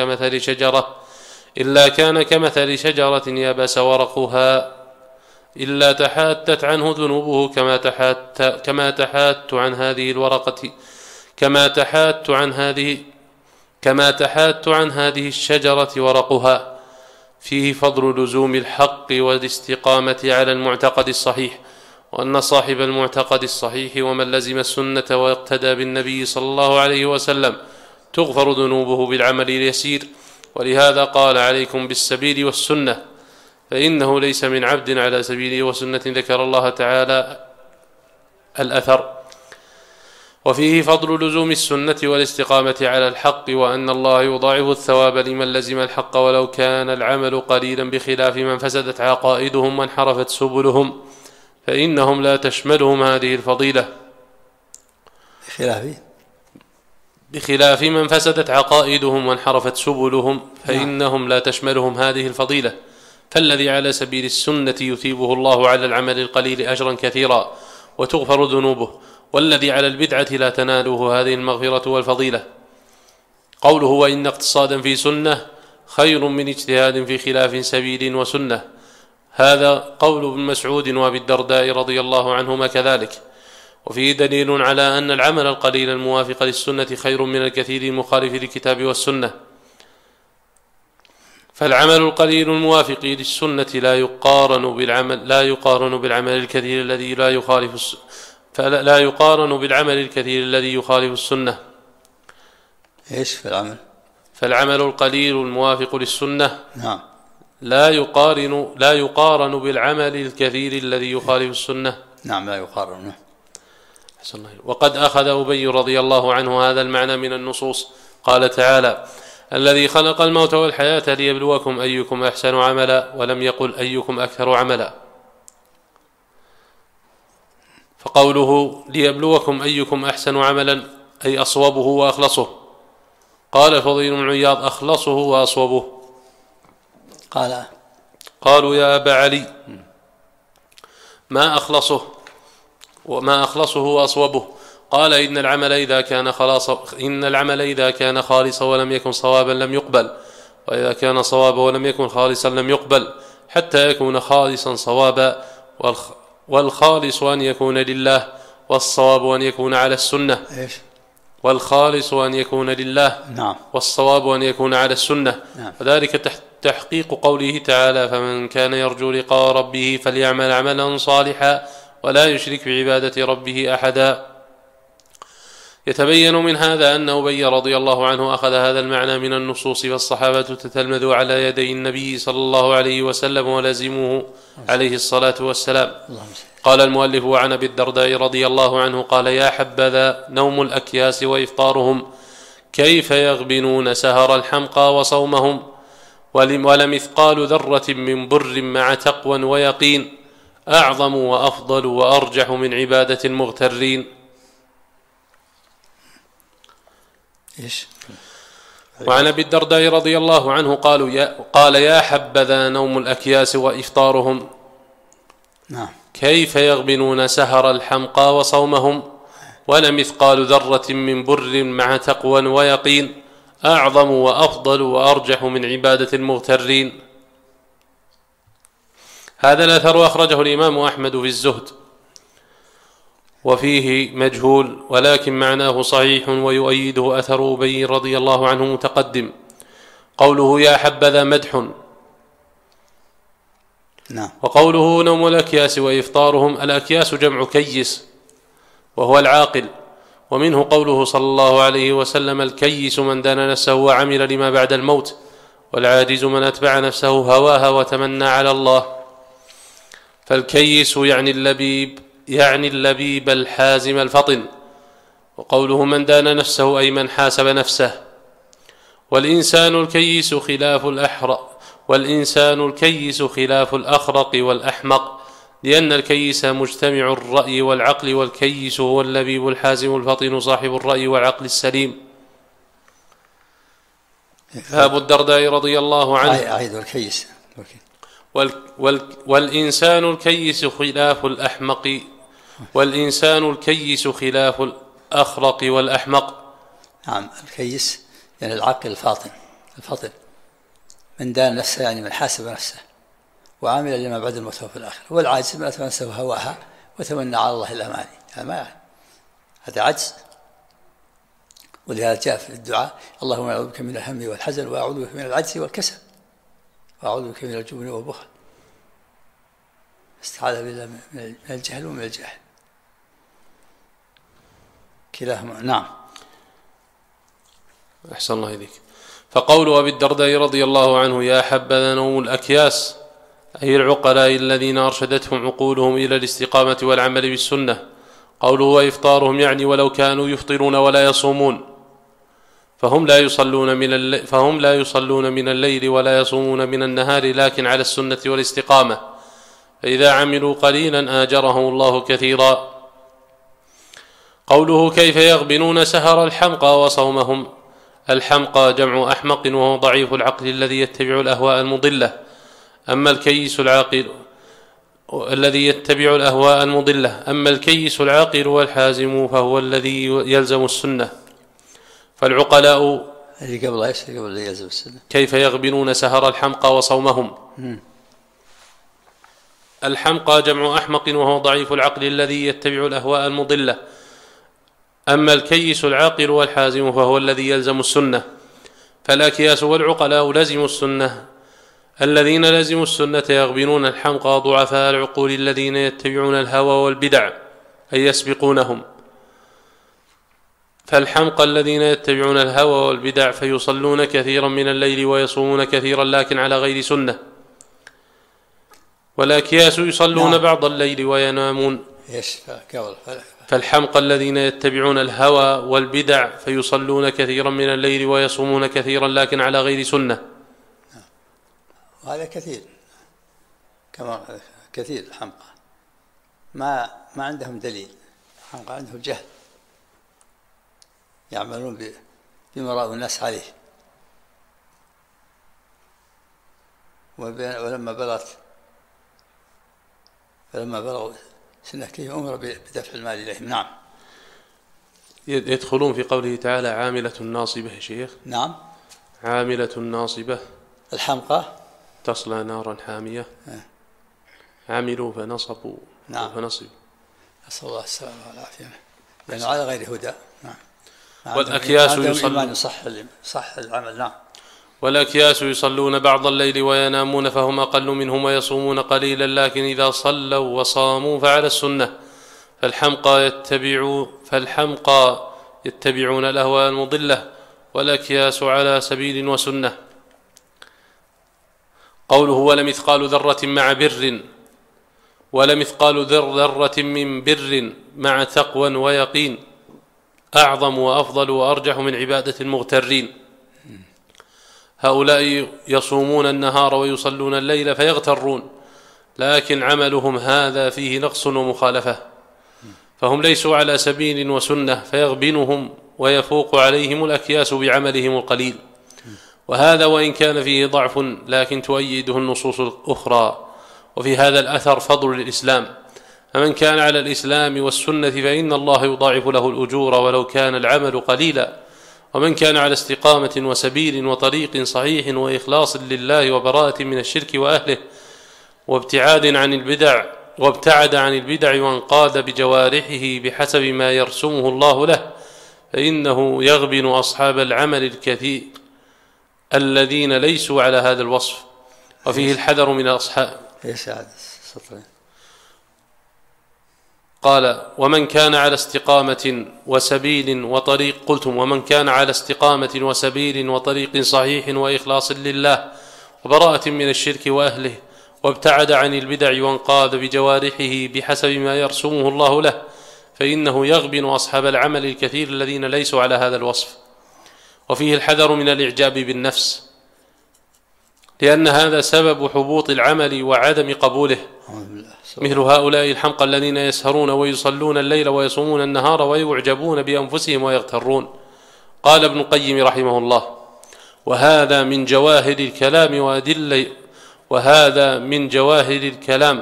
كان كمثل شجرة يبس ورقها إلا تحاتت عنه ذنوبه كما تحات عن هذه الشجرة ورقها. فيه فضل لزوم الحق والاستقامة على المعتقد الصحيح، وأن صاحب المعتقد الصحيح ومن لزم السنة واقتدى بالنبي صلى الله عليه وسلم تغفر ذنوبه بالعمل اليسير. ولهذا قال: عليكم بالسبيل والسنة، فإنه ليس من عبد على سبيل وسنة ذكر الله تعالى الأثر. وفيه فضل لزوم السنة والاستقامة على الحق، وأن الله يضاعف الثواب لمن لزم الحق ولو كان العمل قليلا، بخلاف من فسدت عقائدهم وانحرفت سبلهم، فإنهم لا تشملهم هذه الفضيلة. بخلاف من فسدت عقائدهم وانحرفت سبلهم فإنهم لا تشملهم هذه الفضيلة. فالذي على سبيل السنة يثيبه الله على العمل القليل أجرا كثيرا وتغفر ذنوبه، والذي على البدعة لا تناله هذه المغفرة والفضيلة. قوله: وإن اقتصادا في سنة خير من اجتهاد في خلاف سبيل وسنة، هذا قول ابن مسعود وابي الدرداء رضي الله عنهما كذلك. وفيه دليل على أن العمل القليل الموافق للسنة خير من الكثير المخالف للكتاب والسنة. فالعمل القليل الموافق للسنة لا يقارن بالعمل الكثير الذي يخالف السنة. ايش في العمل؟ فالعمل القليل الموافق للسنة نعم لا يقارن بالعمل الكثير الذي يخالف السنة. نعم لا يقارن. وقد أخذ أبي رضي الله عنه هذا المعنى من النصوص. قال تعالى: الذي خلق الموت والحياة ليبلوكم أيكم أحسن عملا، ولم يقل أيكم أكثر عملا. فقوله ليبلوكم أيكم أحسن عملا أي أصوبه وأخلصه. قال الفضيل بن عياض: أخلصه وأصوبه. قالوا: يا أبا علي، ما أخلصه وأصوبه؟ قال: إن العمل إذا كان خالصا ولم يكن صوابا لم يقبل، وإذا كان صوابا ولم يكن خالصا لم يقبل، حتى يكون خالصا صوابا. والخالص أن يكون لله، والصواب أن يكون على السنة. والخالص أن يكون لله، نعم، والصواب أن يكون على السنة. نعم. وذلك تحقيق قوله تعالى: فمن كان يرجو لقاء ربه فليعمل عملا صالحا ولا يشرك بعبادة ربه أحدا. يتبين من هذا أن أبي رضي الله عنه أخذ هذا المعنى من النصوص، والصحابة تتلمذوا على يدي النبي صلى الله عليه وسلم ولازموه عليه الصلاة والسلام. قال المؤلف: وعن أبي الدرداء رضي الله عنه قال: يا حبذا نوم الأكياس وإفطارهم، كيف يغبنون سهر الحمقى وصومهم، ولمثقال ذرة من بر مع تقوى ويقين أعظم وأفضل وأرجح من عبادة المغترين. وعن أبي الدرداء رضي الله عنه قال: يا حبذا نوم الأكياس وإفطارهم، كيف يغبنون سهر الحمقى وصومهم، ولمثقال ذرة من بر مع تقوى ويقين أعظم وأفضل وأرجح من عبادة المغترين. هذا الأثر أخرجه الإمام أحمد في الزهد وفيه مجهول، ولكن معناه صحيح ويؤيده أثر أبي رضي الله عنه متقدم. قوله يا حبذا مدح. نعم. وقوله نوم الأكياس وإفطارهم، الأكياس جمع كيس وهو العاقل، ومنه قوله صلى الله عليه وسلم الكيس من دان نفسه وعمل لما بعد الموت، والعاجز من أتبع نفسه هواها وتمنى على الله. فالكيس يعني اللبيب الحازم الفطن. وقوله من دان نفسه أي من حاسب نفسه. والإنسان الكيس خلاف الأخرق والأحمق، لأن الكيس مجتمع الرأي والعقل، والكيس هو اللبيب الحازم الفطن صاحب الرأي والعقل السليم. أبو الدرداء رضي الله عنه أعيد الكيس. والإنسان الكيس خلاف الأحمق، والإنسان الكيس خلاف الأخرق والأحمق. نعم. الكيس يعني العقل الفاطن من دان نفسه يعني من حاسب نفسه وعامل لما بعد الموت في الآخرة. والعاجز من أتبع نفسه هواها وتمنى على الله الأماني. هذا عجز. ولهذا جاء في الدعاء اللهم أعوذ بك من الهم والحزن وأعوذ بك من العجز والكسل وأعوذ بك من الجبن والبخل. استعاذ بالله من الجهل ومن الجهل كلاهما. نعم. أحسن الله إليك. فقول أبي الدرداء رضي الله عنه يا حبذا نوم الأكياس، أي العقلاء الذين أرشدتهم عقولهم إلى الاستقامة والعمل بالسنة. قوله وإفطارهم يعني ولو كانوا يفطرون ولا يصومون، فهم لا يصلون من الليل ولا يصومون من النهار، لكن على السنة والاستقامة، فإذا عملوا قليلا آجرهم الله كثيرا. قوله كيف يغبنون سهر الحمقى وصومهم، الحمقى جمع أحمق وهو ضعيف العقل الذي يتبع الأهواء المضلة. أما الكيس العاقل والحازم فهو الذي يلزم السنة. فالعقلاء كيف يغبنون سهر الحمقى وصومهم، الحمقى جمع أحمق وهو ضعيف العقل الذي يتبع الأهواء المضلة. أما الكيس العاقل والحازم فهو الذي يلزم السنة. فالأكياس والعقلاء لزموا السنة. الذين لزموا السنة يغبنون الحمقى ضعفاء العقول الذين يتبعون الهوى والبدع أي يسبقونهم. فالحمقى الذين يتبعون الهوى والبدع فيصلون كثيرا من الليل ويصومون كثيرا لكن على غير سنة. والأكياس يصلون بعض الليل وينامون. فالحمقى الذين يتبعون الهوى والبدع فيصلون كثيرا من الليل ويصومون كثيرا لكن على غير سنة. وهذا كثير كما كثير. الحمقى ما عندهم دليل، الحمقى عندهم جهل، يعملون بما رأوا الناس عليه. ولما بلغوا سنة كيف أمر بدفع المال إليهم. نعم. يدخلون في قوله تعالى عاملة ناصبة يا شيخ. نعم. عاملة ناصبة الحمقى تصلى نارا حامية. عملوا فنصبوا. نعم. فنصبوا. نسأل الله السلامة والعافية، لأنه على غير هدى. نعم. والأكياس يصلون صح العمل. نعم. والأكياس يصلون بعض الليل وينامون فهم أقل منهم ويصومون قليلا لكن إذا صلوا وصاموا فعلى السنة. فالحمقى يتبعون الأهواء المضلة، والأكياس على سبيل وسنة. قوله ولمثقال ذرة مع بر، ولمثقال ذرة من بر مع تقوى ويقين أعظم وأفضل وأرجح من عبادة المغترين. هؤلاء يصومون النهار ويصلون الليل فيغترون، لكن عملهم هذا فيه نقص ومخالفة، فهم ليسوا على سبيل وسنة فيغبنهم ويفوق عليهم الأكياس بعملهم القليل. وهذا وإن كان فيه ضعف لكن تؤيده النصوص الأخرى. وفي هذا الأثر فضل الإسلام، فمن كان على الإسلام والسنة فإن الله يضاعف له الأجور ولو كان العمل قليلا. ومن كان على استقامة وسبيل وطريق صحيح وإخلاص لله وبراءة من الشرك وأهله وابتعد عن البدع وانقاد بجوارحه بحسب ما يرسمه الله له، فإنه يغبن أصحاب العمل الكثير الذين ليسوا على هذا الوصف. وفيه الحذر من أصحاب قال ومن كان على استقامة وسبيل وطريق قلتم ومن كان على استقامة وسبيل وطريق صحيح وإخلاص لله وبراءة من الشرك وأهله وابتعد عن البدع وانقاد بجوارحه بحسب ما يرسمه الله له، فإنه يغبن أصحاب العمل الكثير الذين ليسوا على هذا الوصف. وفيه الحذر من الإعجاب بالنفس، لأن هذا سبب حبوط العمل وعدم قبوله، مثل هؤلاء الحمقى الذين يسهرون ويصلون الليل ويصومون النهار ويعجبون بأنفسهم ويغترون. قال ابن القيم رحمه الله: وهذا من جواهر الكلام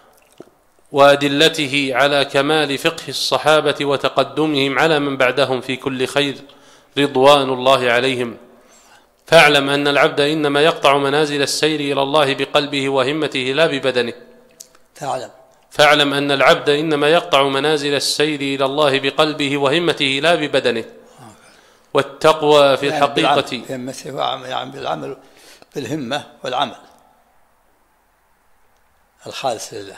وأدلته على كمال فقه الصحابة وتقدمهم على من بعدهم في كل خير رضوان الله عليهم. فاعلم أن العبد إنما يقطع منازل السير إلى الله بقلبه وهمته لا ببدنه. فاعلم أن العبد إنما يقطع منازل السير إلى الله بقلبه وهمته لا ببدنه. والتقوى في الحقيقة يعني بالعمل بالهمة والعمل الخالص لله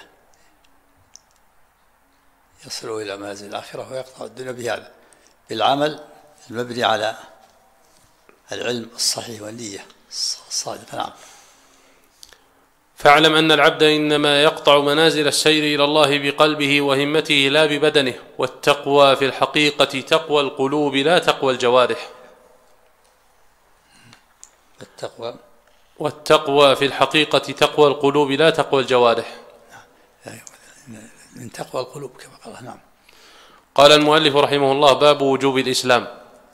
يصل إلى منازل الآخرة ويقطع الدنيا بهذا بالعمل المبني على العلم الصحيح والنية الصادقة. نعم. فاعلم أن العبد إنما يقطع منازل السير إلى الله بقلبه وهمته لا ببدنه. والتقوى في الحقيقة تقوى القلوب لا تقوى الجوارح. والتقوى في الحقيقة تقوى القلوب لا تقوى الجوارح. من تقوى القلوب كما قال. نعم. قال المؤلف رحمه الله: باب وجوب الإسلام.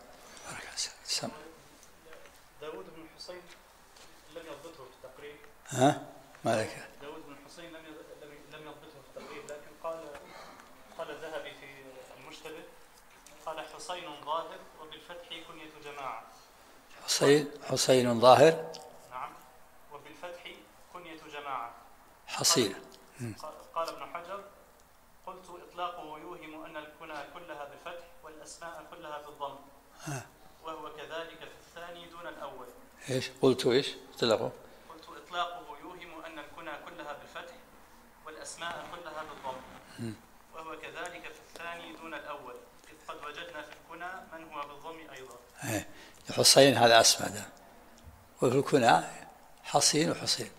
داود بن الحصين لم يضبطه في التقريب. مالك. داود بن الحصين لم يضبطه في التقريب، لكن قال الذهبي في المشتبه قال حصين ظاهر وبالفتح كنية جماعة. حصين ظاهر. نعم. وبالفتح كنية جماعة. حصين. قال ابن حجر: قلت إطلاقه يوهم أن الكنى كلها بالفتح والأسماء كلها بالضم، وهو كذلك في الثاني دون الأول. قلت إطلاقه يوهم أن الكنى كلها بالفتح والأسماء كلها بالضم، وهو كذلك في الثاني دون الأول، إذ قد وجدنا في الكنى من هو بالضم أيضا. حصين هذا أسمى ده، وفي الكنى حصين وحصين.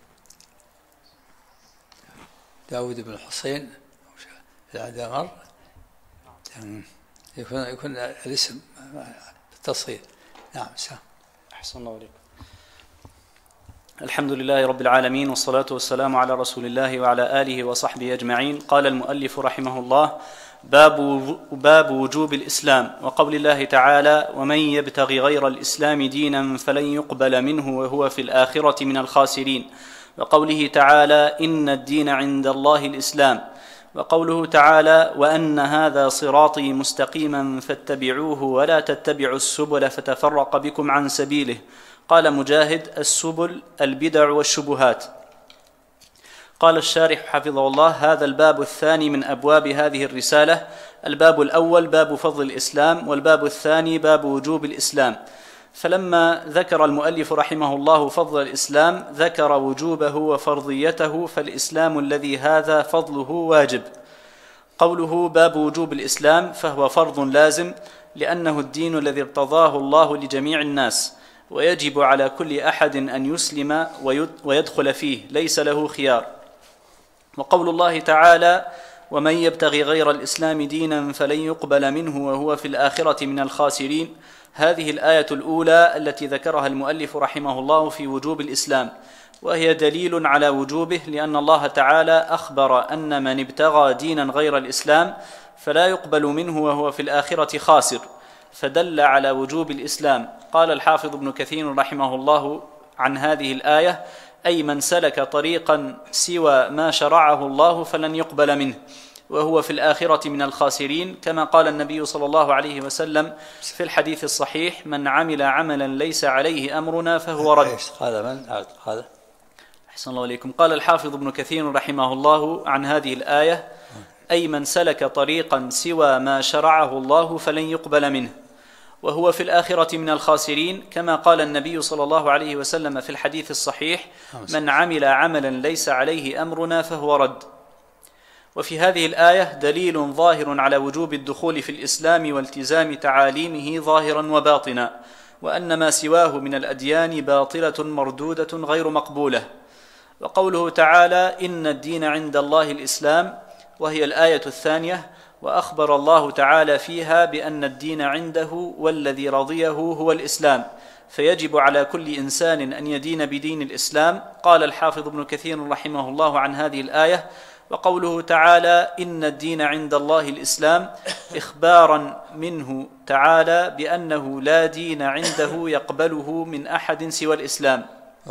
داود بن الحصين العدمر يكون الاسم التصغير. نعم. أحسن الله عليكم. الحمد لله رب العالمين، والصلاة والسلام على رسول الله وعلى آله وصحبه أجمعين. قال المؤلف رحمه الله: باب وجوب الإسلام، وقول الله تعالى: ومن يبتغي غير الإسلام دينا فلن يقبل منه وهو في الآخرة من الخاسرين، وقوله تعالى: إن الدين عند الله الإسلام، وقوله تعالى: وأن هذا صراطي مستقيما فاتبعوه ولا تتبعوا السبل فتفرق بكم عن سبيله. قال مجاهد: السبل البدع والشبهات. قال الشارح حفظه الله: هذا الباب الثاني من أبواب هذه الرسالة. الباب الأول باب فضل الإسلام، والباب الثاني باب وجوب الإسلام. فلما ذكر المؤلف رحمه الله فضل الإسلام ذكر وجوبه وفرضيته، فالإسلام الذي هذا فضله واجب. قوله باب وجوب الإسلام فهو فرض لازم، لأنه الدين الذي ارتضاه الله لجميع الناس، ويجب على كل أحد أن يسلم ويدخل فيه، ليس له خيار. وقول الله تعالى: ومن يبتغي غير الإسلام دينا فلن يقبل منه وهو في الآخرة من الخاسرين، هذه الآية الأولى التي ذكرها المؤلف رحمه الله في وجوب الإسلام، وهي دليل على وجوبه، لأن الله تعالى أخبر أن من ابتغى دينا غير الإسلام فلا يقبل منه وهو في الآخرة خاسر، فدل على وجوب الإسلام. قال الحافظ ابن كثير رحمه الله عن هذه الآية: أي من سلك طريقا سوى ما شرعه الله فلن يقبل منه، وهو في الآخرة من الخاسرين، كما قال النبي صلى الله عليه وسلم في الحديث الصحيح: من عمل عملا ليس عليه أمرنا فهو رد. قال من؟ قال أحسن الله إليكم. قال الحافظ ابن كثير رحمه الله عن هذه الآية: أي من سلك طريقا سوى ما شرعه الله فلن يقبل منه، وهو في الآخرة من الخاسرين، كما قال النبي صلى الله عليه وسلم في الحديث الصحيح: من عمل عملا ليس عليه أمرنا فهو رد. وفي هذه الآية دليل ظاهر على وجوب الدخول في الإسلام والتزام تعاليمه ظاهرا وباطنا، وأن ما سواه من الأديان باطلة مردودة غير مقبولة. وقوله تعالى: إن الدين عند الله الإسلام، وهي الآية الثانية، وأخبر الله تعالى فيها بأن الدين عنده والذي رضيه هو الإسلام، فيجب على كل إنسان أن يدين بدين الإسلام. قال الحافظ ابن كثير رحمه الله عن هذه الآية: وقوله تعالى: إن الدين عند الله الإسلام، إخبارا منه تعالى بأنه لا دين عنده يقبله من أحد سوى الإسلام.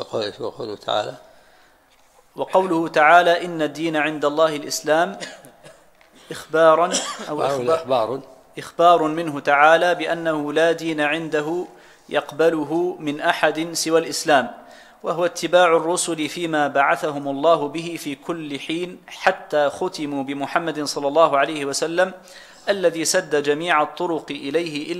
وقوله تعالى: إن الدين عند الله الإسلام، إخبار منه تعالى بأنه لا دين عنده يقبله من أحد سوى الإسلام، وهو اتباع الرسل فيما بعثهم الله به في كل حين حتى ختموا بمحمد صلى الله عليه وسلم، الذي سد جميع الطرق إليه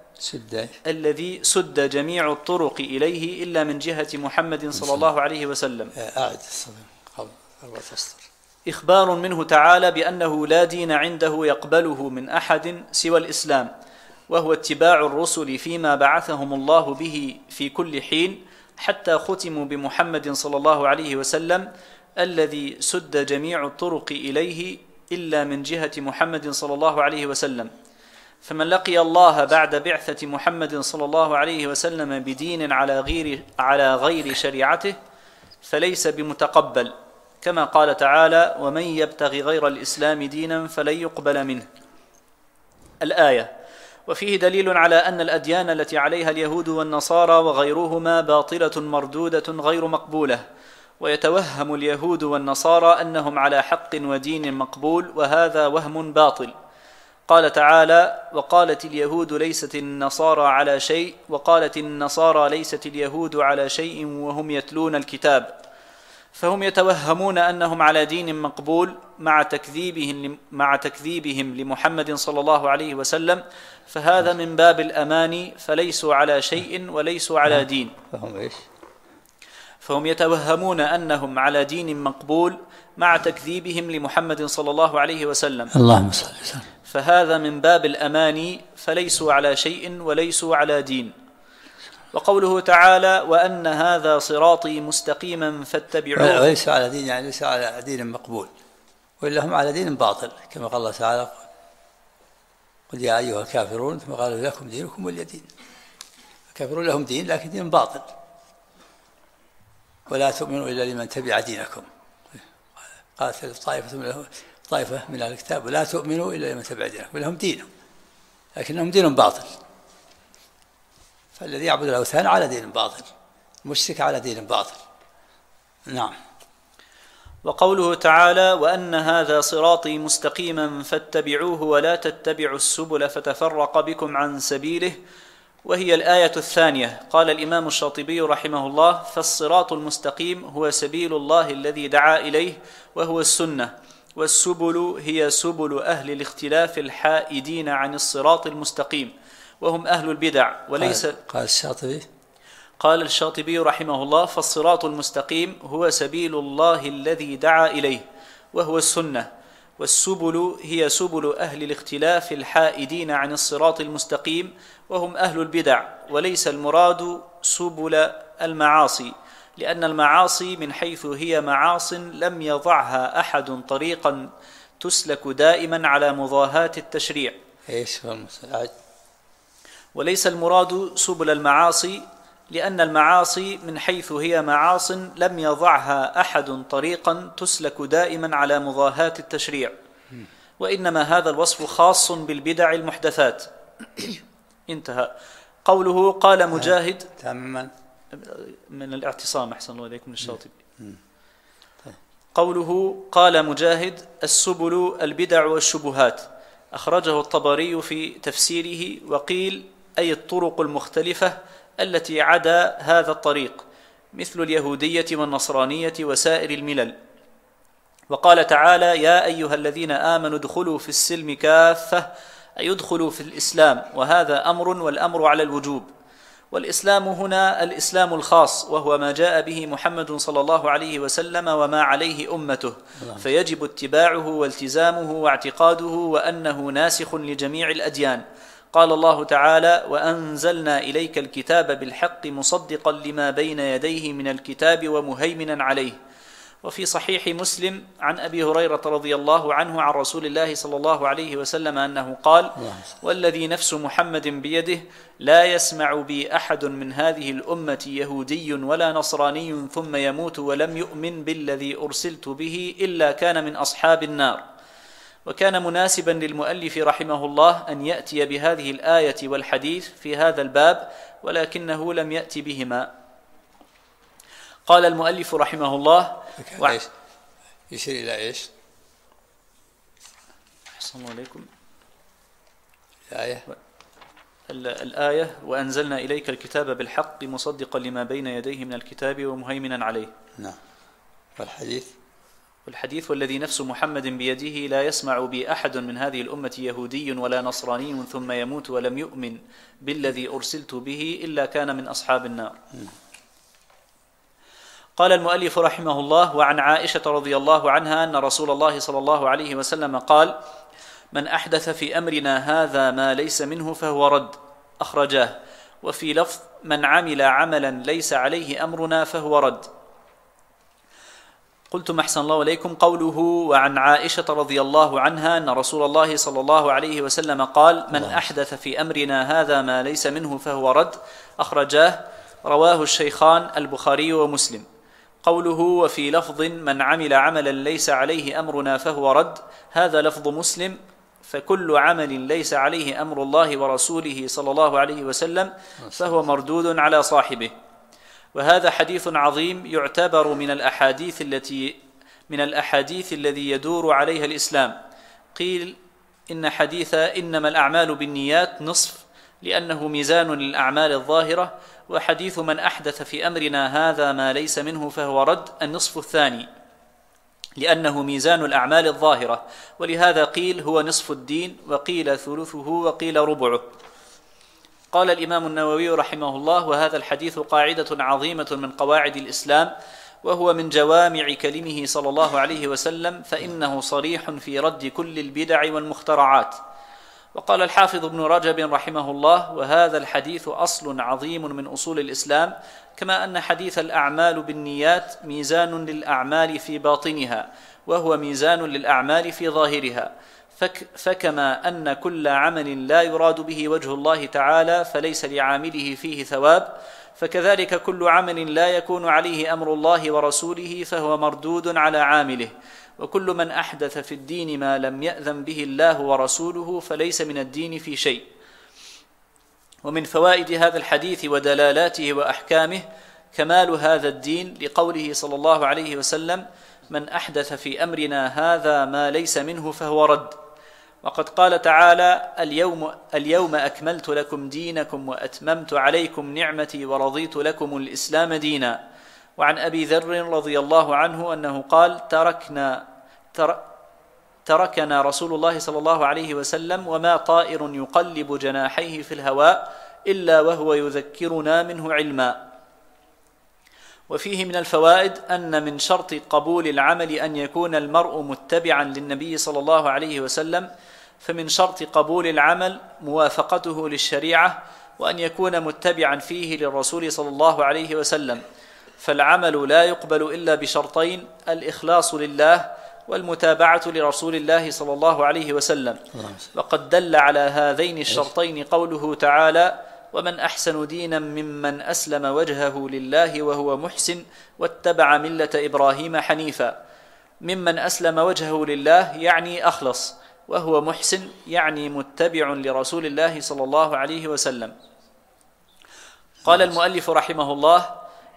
إلا من جهة محمد صلى الله عليه وسلم. إخبار منه تعالى بأنه لا دين عنده يقبله من أحد سوى الإسلام، وهو اتباع الرسل فيما بعثهم الله به في كل حين حتى ختموا بمحمد صلى الله عليه وسلم، الذي سد جميع الطرق إليه إلا من جهة محمد صلى الله عليه وسلم. فمن لقي الله بعد بعثة محمد صلى الله عليه وسلم بدين على غير شريعته فليس بمتقبل، كما قال تعالى: ومن يبتغي غير الإسلام دينا فلن يقبل منه. الآية. وفيه دليل على أن الأديان التي عليها اليهود والنصارى وغيرهما باطلة مردودة غير مقبولة، ويتوهم اليهود والنصارى أنهم على حق ودين مقبول، وهذا وهم باطل. قال تعالى: وقالت اليهود ليست النصارى على شيء، وقالت النصارى ليست اليهود على شيء وهم يتلون الكتاب. فهم يتوهمون أنهم على دين مقبول مع تكذيبهم لمحمد صلى الله عليه وسلم، فهذا من باب الأماني، فليسوا على شيء وليسوا على دين. فهم يتوهمون أنهم على دين مقبول مع تكذيبهم لمحمد صلى الله عليه وسلم، اللهم صل وسلم، فهذا من باب الأماني، فليسوا على شيء وليسوا على دين. وقوله تعالى: وأن هذا صراطي مستقيما فاتبعوه، وليس على دين، يعني ليس على دين مقبول، وإلا هم على دين باطل، كما قال الله تعالى: قل يا أيها الكافرون، ثم قالوا لكم دينكم ولي دين. الكافرون لهم دين لكن دين باطل. ولا تؤمنوا إلا لمن تبع دينكم. قالت طائفة من أهل الكتاب: ولا تؤمنوا إلا لمن تبع دينكم، لهم دينهم لكنهم دين باطل. فالذي يعبد الأوثان على دين باطل، المشرك على دين باطل. نعم. وقوله تعالى: وأن هذا صراطي مستقيما فاتبعوه ولا تتبعوا السبل فتفرق بكم عن سبيله، وهي الآية الثانية. قال الإمام الشاطبي رحمه الله: فالصراط المستقيم هو سبيل الله الذي دعا إليه، وهو السنة، والسبل هي سبل أهل الاختلاف الحائدين عن الصراط المستقيم، وهم أهل البدع. وليس قال الشاطبي رحمه الله: فالصراط المستقيم هو سبيل الله الذي دعا إليه، وهو السنة، والسبل هي سبل أهل الاختلاف الحائدين عن الصراط المستقيم، وهم أهل البدع. وليس المراد سبل المعاصي، لأن المعاصي من حيث هي معاص لم يضعها أحد طريقا تسلك دائما على مضاهاة التشريع. وليس المراد سبل المعاصي، لأن المعاصي من حيث هي معاص لم يضعها أحد طريقا تسلك دائما على مضاهاة التشريع، وإنما هذا الوصف خاص بالبدع المحدثات. انتهى. قوله: قال مجاهد تماما من الاعتصام، أحسن الله إليكم، الشاطبي. قوله قال مجاهد: السبل البدع والشبهات، أخرجه الطبري في تفسيره. وقيل أي الطرق المختلفة التي عدا هذا الطريق، مثل اليهودية والنصرانية وسائر الملل. وقال تعالى: يا أيها الذين آمنوا ادخلوا في السلم كافة، أي ادخلوا في الإسلام، وهذا أمر، والأمر على الوجوب. والإسلام هنا الإسلام الخاص، وهو ما جاء به محمد صلى الله عليه وسلم وما عليه أمته، فيجب اتباعه والتزامه واعتقاده، وأنه ناسخ لجميع الأديان. قال الله تعالى: وأنزلنا إليك الكتاب بالحق مصدقا لما بين يديه من الكتاب ومهيمنا عليه. وفي صحيح مسلم عن أبي هريرة رضي الله عنه عن رسول الله صلى الله عليه وسلم أنه قال: والذي نفس محمد بيده لا يسمع بي أحد من هذه الأمة يهودي ولا نصراني ثم يموت ولم يؤمن بالذي أرسلت به إلا كان من أصحاب النار. وكان مناسبا للمؤلف رحمه الله أن يأتي بهذه الآية والحديث في هذا الباب، ولكنه لم يأتي بهما. قال المؤلف رحمه الله: يشير إلى إيش؟ أحسن الله عليكم. الآية وأنزلنا إليك الكتاب بالحق مصدقا لما بين يديه من الكتاب ومهيمنا عليه. نعم. والحديث والذي نفس محمد بيده لا يسمع بي أحد من هذه الأمة يهودي ولا نصراني ثم يموت ولم يؤمن بالذي أرسلت به إلا كان من أصحاب النار. قال المؤلف رحمه الله: وعن عائشة رضي الله عنها أن رسول الله صلى الله عليه وسلم قال: من أحدث في أمرنا هذا ما ليس منه فهو رد، أخرجاه. وفي لفظ: من عمل عملا ليس عليه أمرنا فهو رد. قلتم أحسن الله عليكم. قوله وعن عائشة رضي الله عنها أن رسول الله صلى الله عليه وسلم قال: من أحدث في أمرنا هذا ما ليس منه فهو رد، أخرجاه. رواه الشيخان البخاري ومسلم. قوله وفي لفظ: من عمل عملا ليس عليه أمرنا فهو رد، هذا لفظ مسلم. فكل عمل ليس عليه أمر الله ورسوله صلى الله عليه وسلم فهو مردود على صاحبه. وهذا حديث عظيم يعتبر من الأحاديث الذي يدور عليها الإسلام. قيل إن حديث إنما الأعمال بالنيات نصف، لأنه ميزان للأعمال الظاهرة، وحديث من أحدث في أمرنا هذا ما ليس منه فهو رد النصف الثاني، لأنه ميزان الأعمال الظاهرة، ولهذا قيل هو نصف الدين، وقيل ثلثه، وقيل ربعه. قال الإمام النووي رحمه الله: وهذا الحديث قاعدة عظيمة من قواعد الإسلام، وهو من جوامع كلمه صلى الله عليه وسلم، فإنه صريح في رد كل البدع والمخترعات. وقال الحافظ ابن رجب رحمه الله: وهذا الحديث أصل عظيم من أصول الإسلام، كما أن حديث الأعمال بالنيات ميزان للأعمال في باطنها، وهو ميزان للأعمال في ظاهرها. فكما أن كل عمل لا يراد به وجه الله تعالى فليس لعامله فيه ثواب، فكذلك كل عمل لا يكون عليه أمر الله ورسوله فهو مردود على عامله. وكل من أحدث في الدين ما لم يأذن به الله ورسوله فليس من الدين في شيء. ومن فوائد هذا الحديث ودلالاته وأحكامه كمال هذا الدين، لقوله صلى الله عليه وسلم: من أحدث في أمرنا هذا ما ليس منه فهو رد. وقد قال تعالى: اليوم أكملت لكم دينكم وأتممت عليكم نعمتي ورضيت لكم الإسلام دينا. وعن أبي ذر رضي الله عنه أنه قال: تركنا رسول الله صلى الله عليه وسلم وما طائر يقلب جناحيه في الهواء إلا وهو يذكرنا منه علما. وفيه من الفوائد أن من شرط قبول العمل أن يكون المرء متبعا للنبي صلى الله عليه وسلم، فمن شرط قبول العمل موافقته للشريعة، وأن يكون متبعا فيه للرسول صلى الله عليه وسلم. فالعمل لا يقبل إلا بشرطين: الإخلاص لله، والمتابعة لرسول الله صلى الله عليه وسلم. وقد دل على هذين الشرطين قوله تعالى: ومن أحسن دينا ممن أسلم وجهه لله وهو محسن واتبع ملة إبراهيم حنيفا. ممن أسلم وجهه لله يعني أخلص، وهو محسن يعني متبع لرسول الله صلى الله عليه وسلم. قال المؤلف رحمه الله: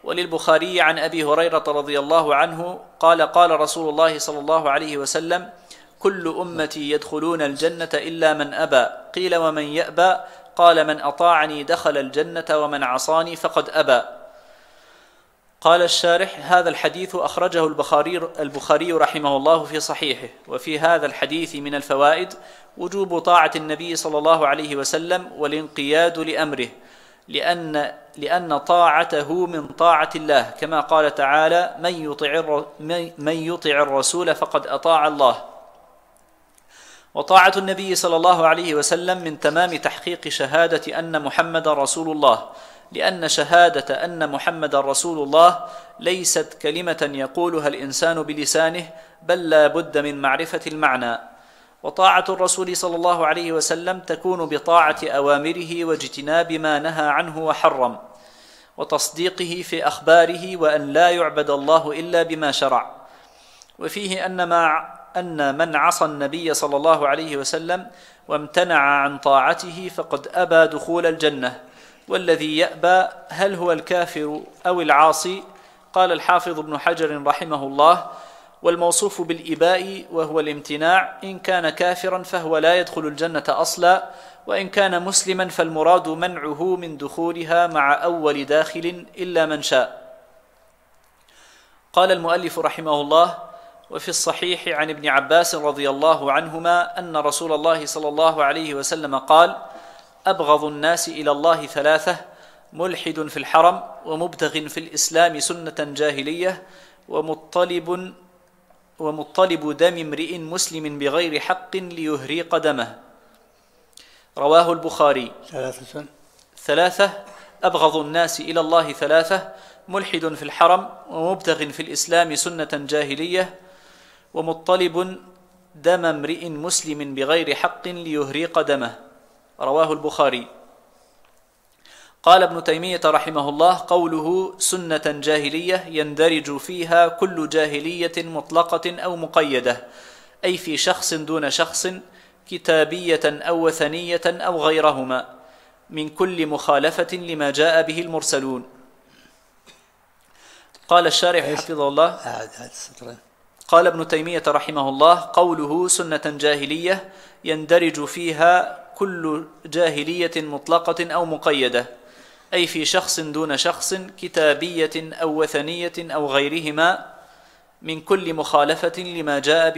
وللبخاري عن أبي هريرة رضي الله عنه قال قال رسول الله صلى الله عليه وسلم: كل أمتي يدخلون الجنة إلا من أبى. قيل: ومن يأبى؟ قال: من أطاعني دخل الجنة ومن عصاني فقد أبى. قال الشارح: هذا الحديث أخرجه البخاري رحمه الله في صحيحه. وفي هذا الحديث من الفوائد وجوب طاعة النبي صلى الله عليه وسلم والانقياد لأمره، لأن طاعته من طاعة الله، كما قال تعالى: من يطع الرسول فقد أطاع الله. وطاعة النبي صلى الله عليه وسلم من تمام تحقيق شهادة أن محمد رسول الله، لأن شهادة أن محمد رسول الله ليست كلمة يقولها الإنسان بلسانه، بل لا بد من معرفة المعنى. وطاعة الرسول صلى الله عليه وسلم تكون بطاعة أوامره واجتناب ما نهى عنه وحرم، وتصديقه في أخباره، وأن لا يعبد الله إلا بما شرع. وفيه أن من عصى النبي صلى الله عليه وسلم وامتنع عن طاعته فقد أبى دخول الجنة. والذي يأبى هل هو الكافر أو العاصي؟ قال الحافظ ابن حجر رحمه الله: والموصوف بالإباء وهو الامتناع إن كان كافرا فهو لا يدخل الجنة أصلا، وإن كان مسلما فالمراد منعه من دخولها مع أول داخل إلا من شاء. قال المؤلف رحمه الله: وفي الصحيح عن ابن عباس رضي الله عنهما أن رسول الله صلى الله عليه وسلم قال: أبغض الناس إلى الله ثلاثة: ملحد في الحرم، ومبتغ في الإسلام سنة جاهلية، ومطلب دم امرئ مسلم بغير حق ليهريق دمه. رواه البخاري. ثلاثة: أبغض الناس إلى الله ثلاثة: ملحد في الحرم، ومبتغ في الإسلام سنة جاهلية، ومطلب دم امرئ مسلم بغير حق ليهريق دمه. رواه البخاري. قال ابن تيمية رحمه الله: قوله سنة جاهلية يندرج فيها كل جاهلية مطلقة أو مقيدة، أي في شخص دون شخص، كتابية أو وثنية أو غيرهما، من كل مخالفة لما جاء به المرسلون. قال الشارح حفظه الله: قال ابن تيمية رحمه الله: قوله سنة جاهلية يندرج فيها كل جاهلية مطلقة أو مقيدة، أي في شخص دون شخص، كتابية أو وثنية أو غيرهما، من كل مخالفة لما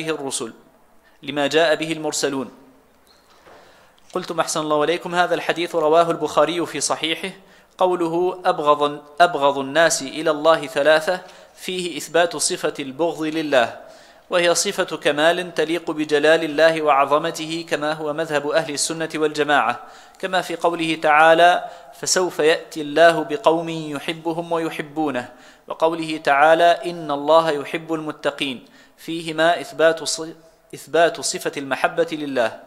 جاء به المرسلون. قلتم أحسن الله إليكم: هذا الحديث رواه البخاري في صحيحه. قوله أبغض الناس إلى الله ثلاثة فيه إثبات صفة البغض لله، وهي صفة كمال تليق بجلال الله وعظمته، كما هو مذهب أهل السنة والجماعة، كما في قوله تعالى: فسوف يأتي الله بقوم يحبهم ويحبونه، وقوله تعالى: إن الله يحب المتقين، فيهما إثبات صفة المحبة لله.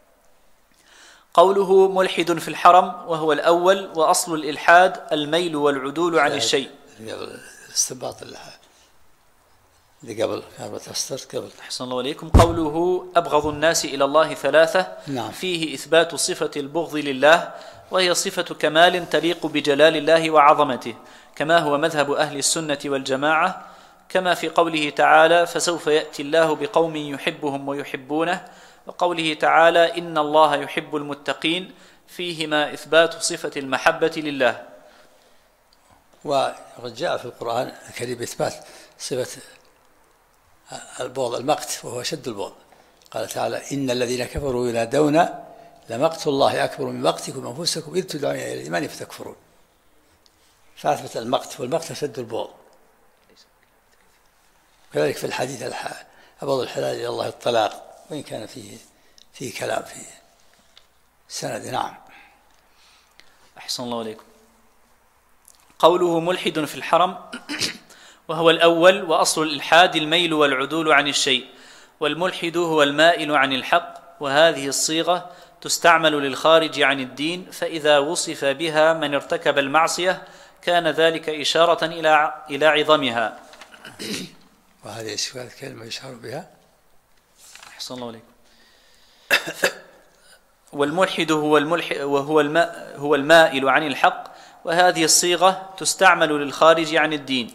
قوله ملحد في الحرم وهو الأول، وأصل الإلحاد الميل والعدول عن الشيء. الاستنباط اللي قبل قبل. أحسن الله إليكم. قوله أبغض الناس إلى الله ثلاثة، نعم. فيه إثبات صفة البغض لله، وهي صفة كمال تليق بجلال الله وعظمته، كما هو مذهب أهل السنة والجماعة، كما في قوله تعالى: فسوف يأتي الله بقوم يحبهم ويحبونه، وقوله تعالى: إن الله يحب المتقين، فيهما إثبات صفة المحبة لله. وجاء في القرآن الكريم إثبات صفة البغض، المقت، وهو شد البغض. قال تعالى: إن الذين كفروا ينادون لمقت الله أكبر من مقتكم أنفسكم إذ تدعون إلى الإيمان فتكفرون. فأثبت المقت، والمقت شد البغض. كذلك في الحديث: أبغض الحلال إلى الله الطلاق، وإن كان فيه كلام في سند. نعم. أحسن الله إليكم. قوله ملحد في الحرم وهو الأول، وأصل الإلحاد الميل والعدول عن الشيء، والملحد هو المائل عن الحق، وهذه الصيغة تستعمل للخارج عن الدين، فإذا وصف بها من ارتكب المعصية كان ذلك إشارة إلى عظمها. وهذه الكلمة يشعر بها. أحسن الله عليكم. والملحد هو المائل عن الحق، وهذه الصيغة تستعمل للخارج عن الدين،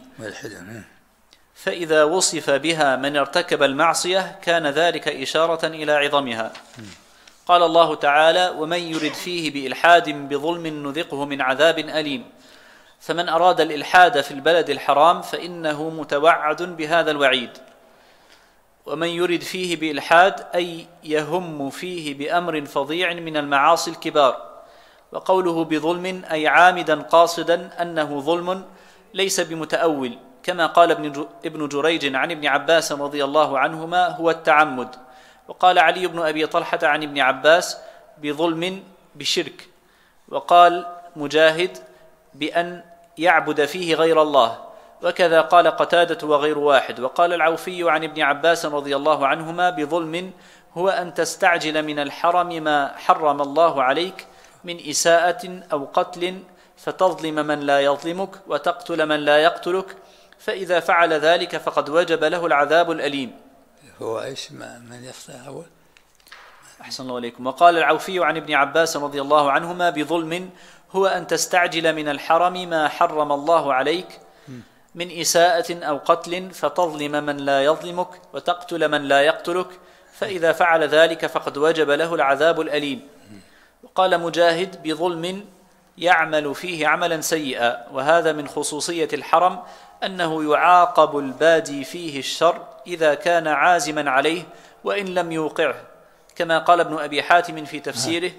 فإذا وصف بها من ارتكب المعصية كان ذلك إشارة إلى عظمها. قال الله تعالى: ومن يرد فيه بإلحاد بظلم نذقه من عذاب أليم. فمن أراد الإلحاد في البلد الحرام فإنه متوعد بهذا الوعيد. ومن يرد فيه بإلحاد أي يهم فيه بأمر فظيع من المعاصي الكبار. وقوله بظلم أي عامدا قاصدا أنه ظلم ليس بمتأول، كما قال ابن جريج عن ابن عباس رضي الله عنهما: هو التعمد. وقال علي بن أبي طلحة عن ابن عباس: بظلم بشرك. وقال مجاهد: بأن يعبد فيه غير الله. وكذا قال قتادة وغير واحد. وقال العوفي عن ابن عباس رضي الله عنهما: بظلم هو أن تستعجل من الحرم ما حرم الله عليك من إساءة أو قتل، فتظلم من لا يظلمك وتقتل من لا يقتلك، فإذا فعل ذلك فقد وجب له العذاب الأليم. هو إيش من يخطئ أول؟ أحسن الله عليكم. وقال العوفي عن ابن عباس رضي الله عنهما: بظلم هو أن تستعجل من الحرم ما حرم الله عليك من إساءة أو قتل، فتظلم من لا يظلمك وتقتل من لا يقتلك، فإذا فعل ذلك فقد وجب له العذاب الأليم. وقال مجاهد: بظلم يعمل فيه عملا سيئا. وهذا من خصوصية الحرم أنه يعاقب البادي فيه الشر إذا كان عازما عليه وإن لم يوقعه، كما قال ابن أبي حاتم في تفسيره.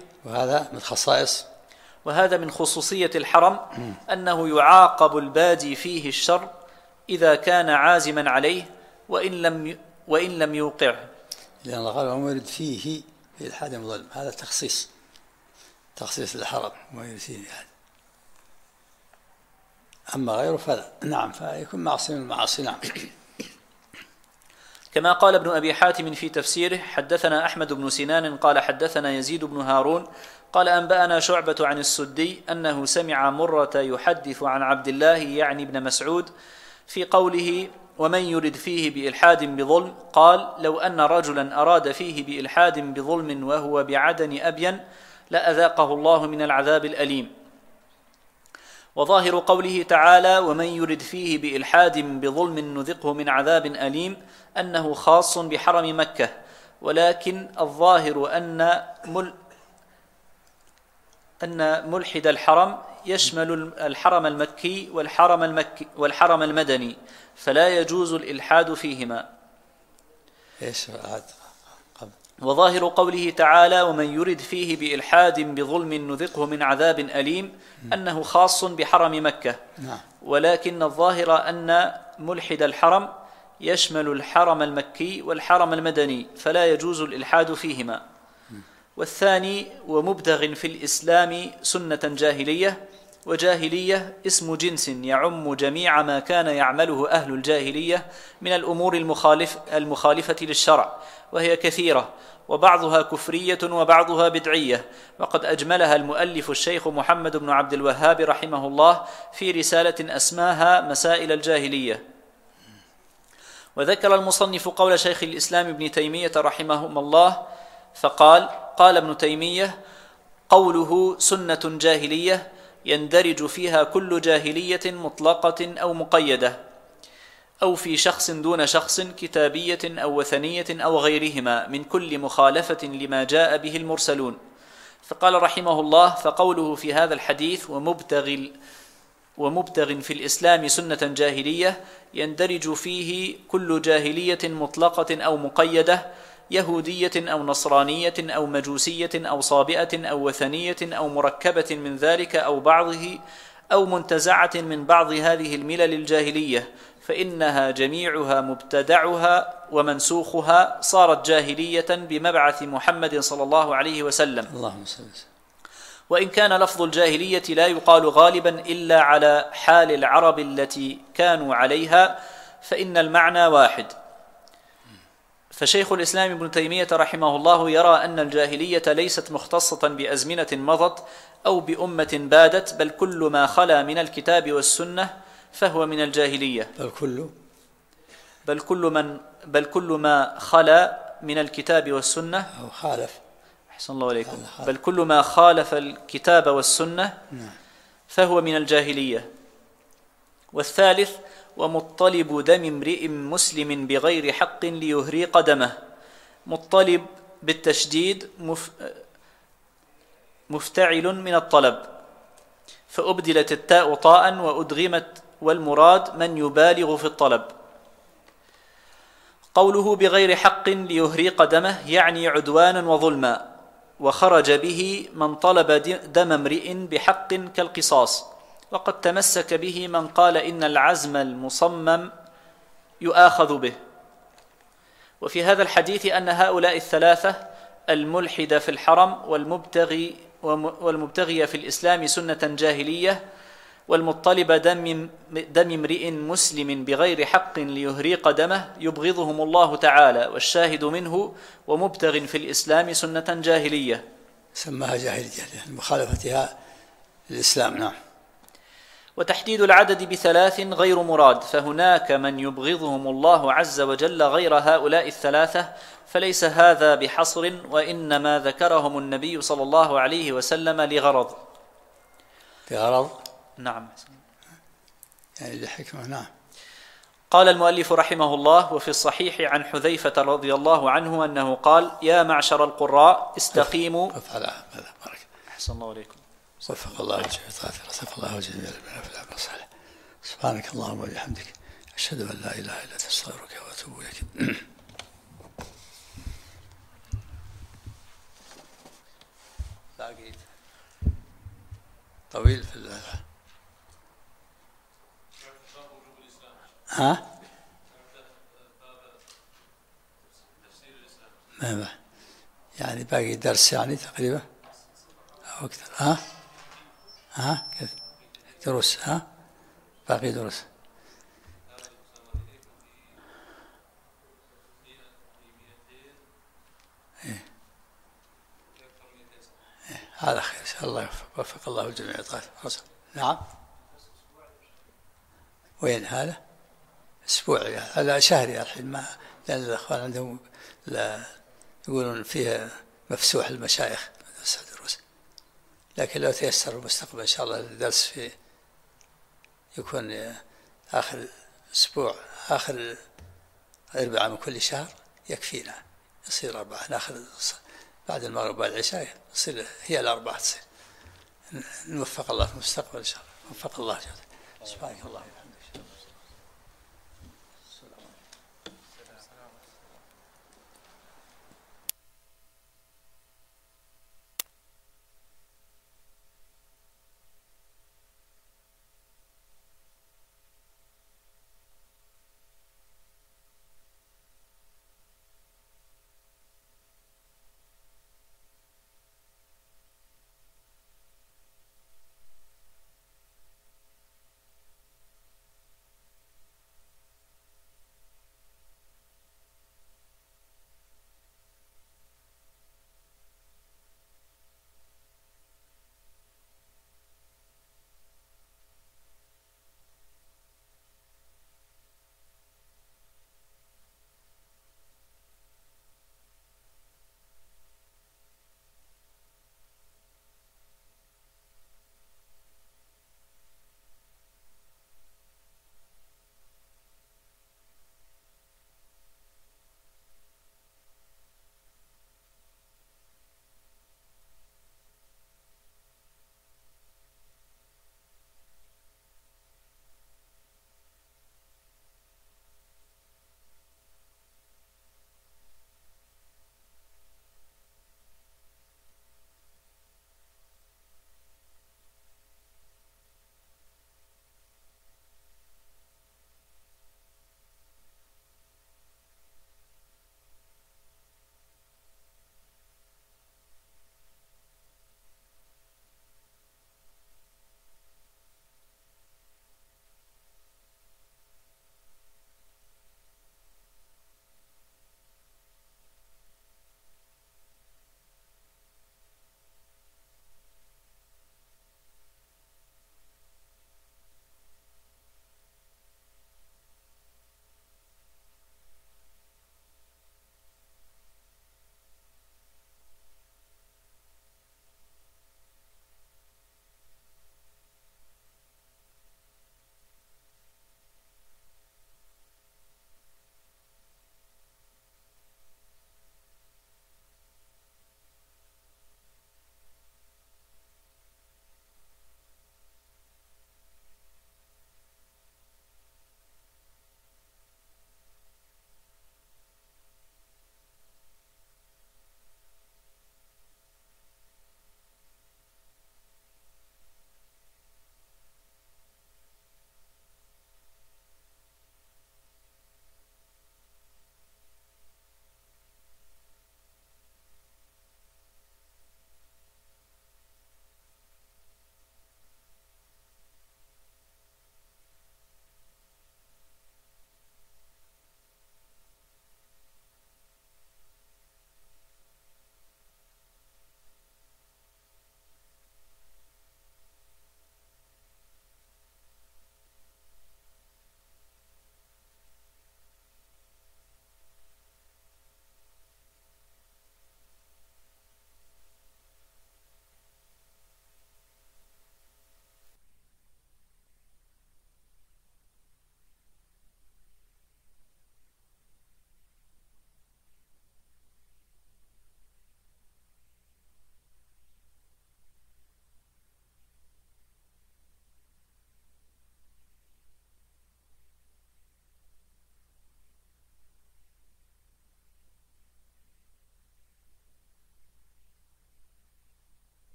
وهذا من خصوصية الحرم أنه يعاقب البادي فيه الشر إذا كان عازما عليه وإن لم يوقعه. لأن الله قال: ومن يرد فيه بإلحاد ظلم، هذا تخصيص الحرم، ومن يرد فيه بإلحاد. أما غيره فلا، نعم، فيكون معصي من المعاصي. نعم. كما قال ابن أبي حاتم في تفسيره: حدثنا أحمد بن سنان قال حدثنا يزيد بن هارون قال أنبأنا شعبة عن السدي أنه سمع مرة يحدث عن عبد الله يعني ابن مسعود في قوله: ومن يرد فيه بإلحاد بظلم، قال: لو أن رجلا أراد فيه بإلحاد بظلم وهو بعدن أبين لأذاقه الله من العذاب الأليم. وظاهر قوله تعالى: ومن يرد فيه بإلحاد بظلم نذقه من عذاب أليم أنه خاص بحرم مكة، ولكن الظاهر أن ملحد الحرم يشمل الحرم المكي والحرم المدني، فلا يجوز الإلحاد فيهما. وظاهر قوله تعالى: ومن يرد فيه بإلحاد بظلم نذقه من عذاب أليم أنه خاص بحرم مكة، ولكن الظاهر أن ملحد الحرم يشمل الحرم المكي والحرم المدني، فلا يجوز الإلحاد فيهما. والثاني: ومبتغ في الإسلام سنة جاهلية. وجاهلية اسم جنس يعم جميع ما كان يعمله أهل الجاهلية من الأمور المخالفة للشرع، وهي كثيرة، وبعضها كفرية وبعضها بدعية، وقد أجملها المؤلف الشيخ محمد بن عبد الوهاب رحمه الله في رسالة أسماها مسائل الجاهلية. وذكر المصنف قول شيخ الإسلام ابن تيمية رحمه الله فقال: قال ابن تيمية: قوله سنة جاهلية يندرج فيها كل جاهلية مطلقة أو مقيدة، أو في شخص دون شخص، كتابية أو وثنية أو غيرهما، من كل مخالفة لما جاء به المرسلون. فقال رحمه الله: فقوله في هذا الحديث ومبتغ في الإسلام سنة جاهلية يندرج فيه كل جاهلية مطلقة أو مقيدة، يهودية أو نصرانية أو مجوسية أو صابئة أو وثنية أو مركبة من ذلك أو بعضه، أو منتزعة من بعض هذه الملل الجاهلية، فإنها جميعها مبتدعها ومنسوخها صارت جاهلية بمبعث محمد صلى الله عليه وسلم. اللهم صل وسلم. وإن كان لفظ الجاهلية لا يقال غالبا إلا على حال العرب التي كانوا عليها، فإن المعنى واحد. فشيخ الإسلام ابن تيمية رحمه الله يرى أن الجاهلية ليست مختصة بأزمنة مضت أو بأمة بادت، بل كل ما خلا من الكتاب والسنة فهو من الجاهلية. بل كل ما خلا من الكتاب والسنة أو خالف. أحسن الله عليكم. بل كل ما خالف الكتاب والسنة فهو من الجاهلية. والثالث: ومطلب دم امرئ مسلم بغير حق ليهريق دمه. مطلب بالتشديد مفتعل من الطلب، فأبدلت التاء طاء وأدغمت، والمراد من يبالغ في الطلب. قوله بغير حق ليهريق دمه يعني عدوانا وظلما، وخرج به من طلب دم امرئ بحق كالقصاص، وقد تمسك به من قال إن العزم المصمم يؤاخذ به. وفي هذا الحديث أن هؤلاء الثلاثة، الملحد في الحرم والمبتغي في الإسلام سنة جاهلية والمطلب دم امرئ مسلم بغير حق ليهريق دمه، يبغضهم الله تعالى، والشاهد منه ومبتغ في الإسلام سنة جاهلية. سماها جاهلية لمخالفتها للإسلام. نعم. وتحديد العدد بثلاث غير مراد، فهناك من يبغضهم الله عز وجل غير هؤلاء الثلاثة، فليس هذا بحصر، وإنما ذكرهم النبي صلى الله عليه وسلم لغرض. نعم، يعني لحكمة. نعم. قال المؤلف رحمه الله: وفي الصحيح عن حذيفة رضي الله عنه أنه قال: يا معشر القراء استقيموا. أحسن الله عليكم. وفق الله وجميع العمل الصالح. سبحانك اللهم وبحمدك، أشهد أن لا إله إلا أنت، أستغفرك وأتوب إليك. طويل في يعني باقي درس يعني تقريبا أو أكثر. دروس. باقي دروس. هذا خير إن شاء الله. وفق الله الجميع. نعم. وين هذا؟ أسبوعي، هذا شهري الحين، ما لأن الأخوان عندهم يقولون فيها مفسوح المشايخ مدرسة دروس، لكن لو تيسر المستقبل إن شاء الله الدرس في يكون آخر أسبوع، آخر 4 من كل شهر يكفينا، يصير 4 ناخذ بعد المغرب والعشاء، يصير هي ال4 تصير. نوفق الله في المستقبل إن شاء الله. وفق الله. سبحانك الله.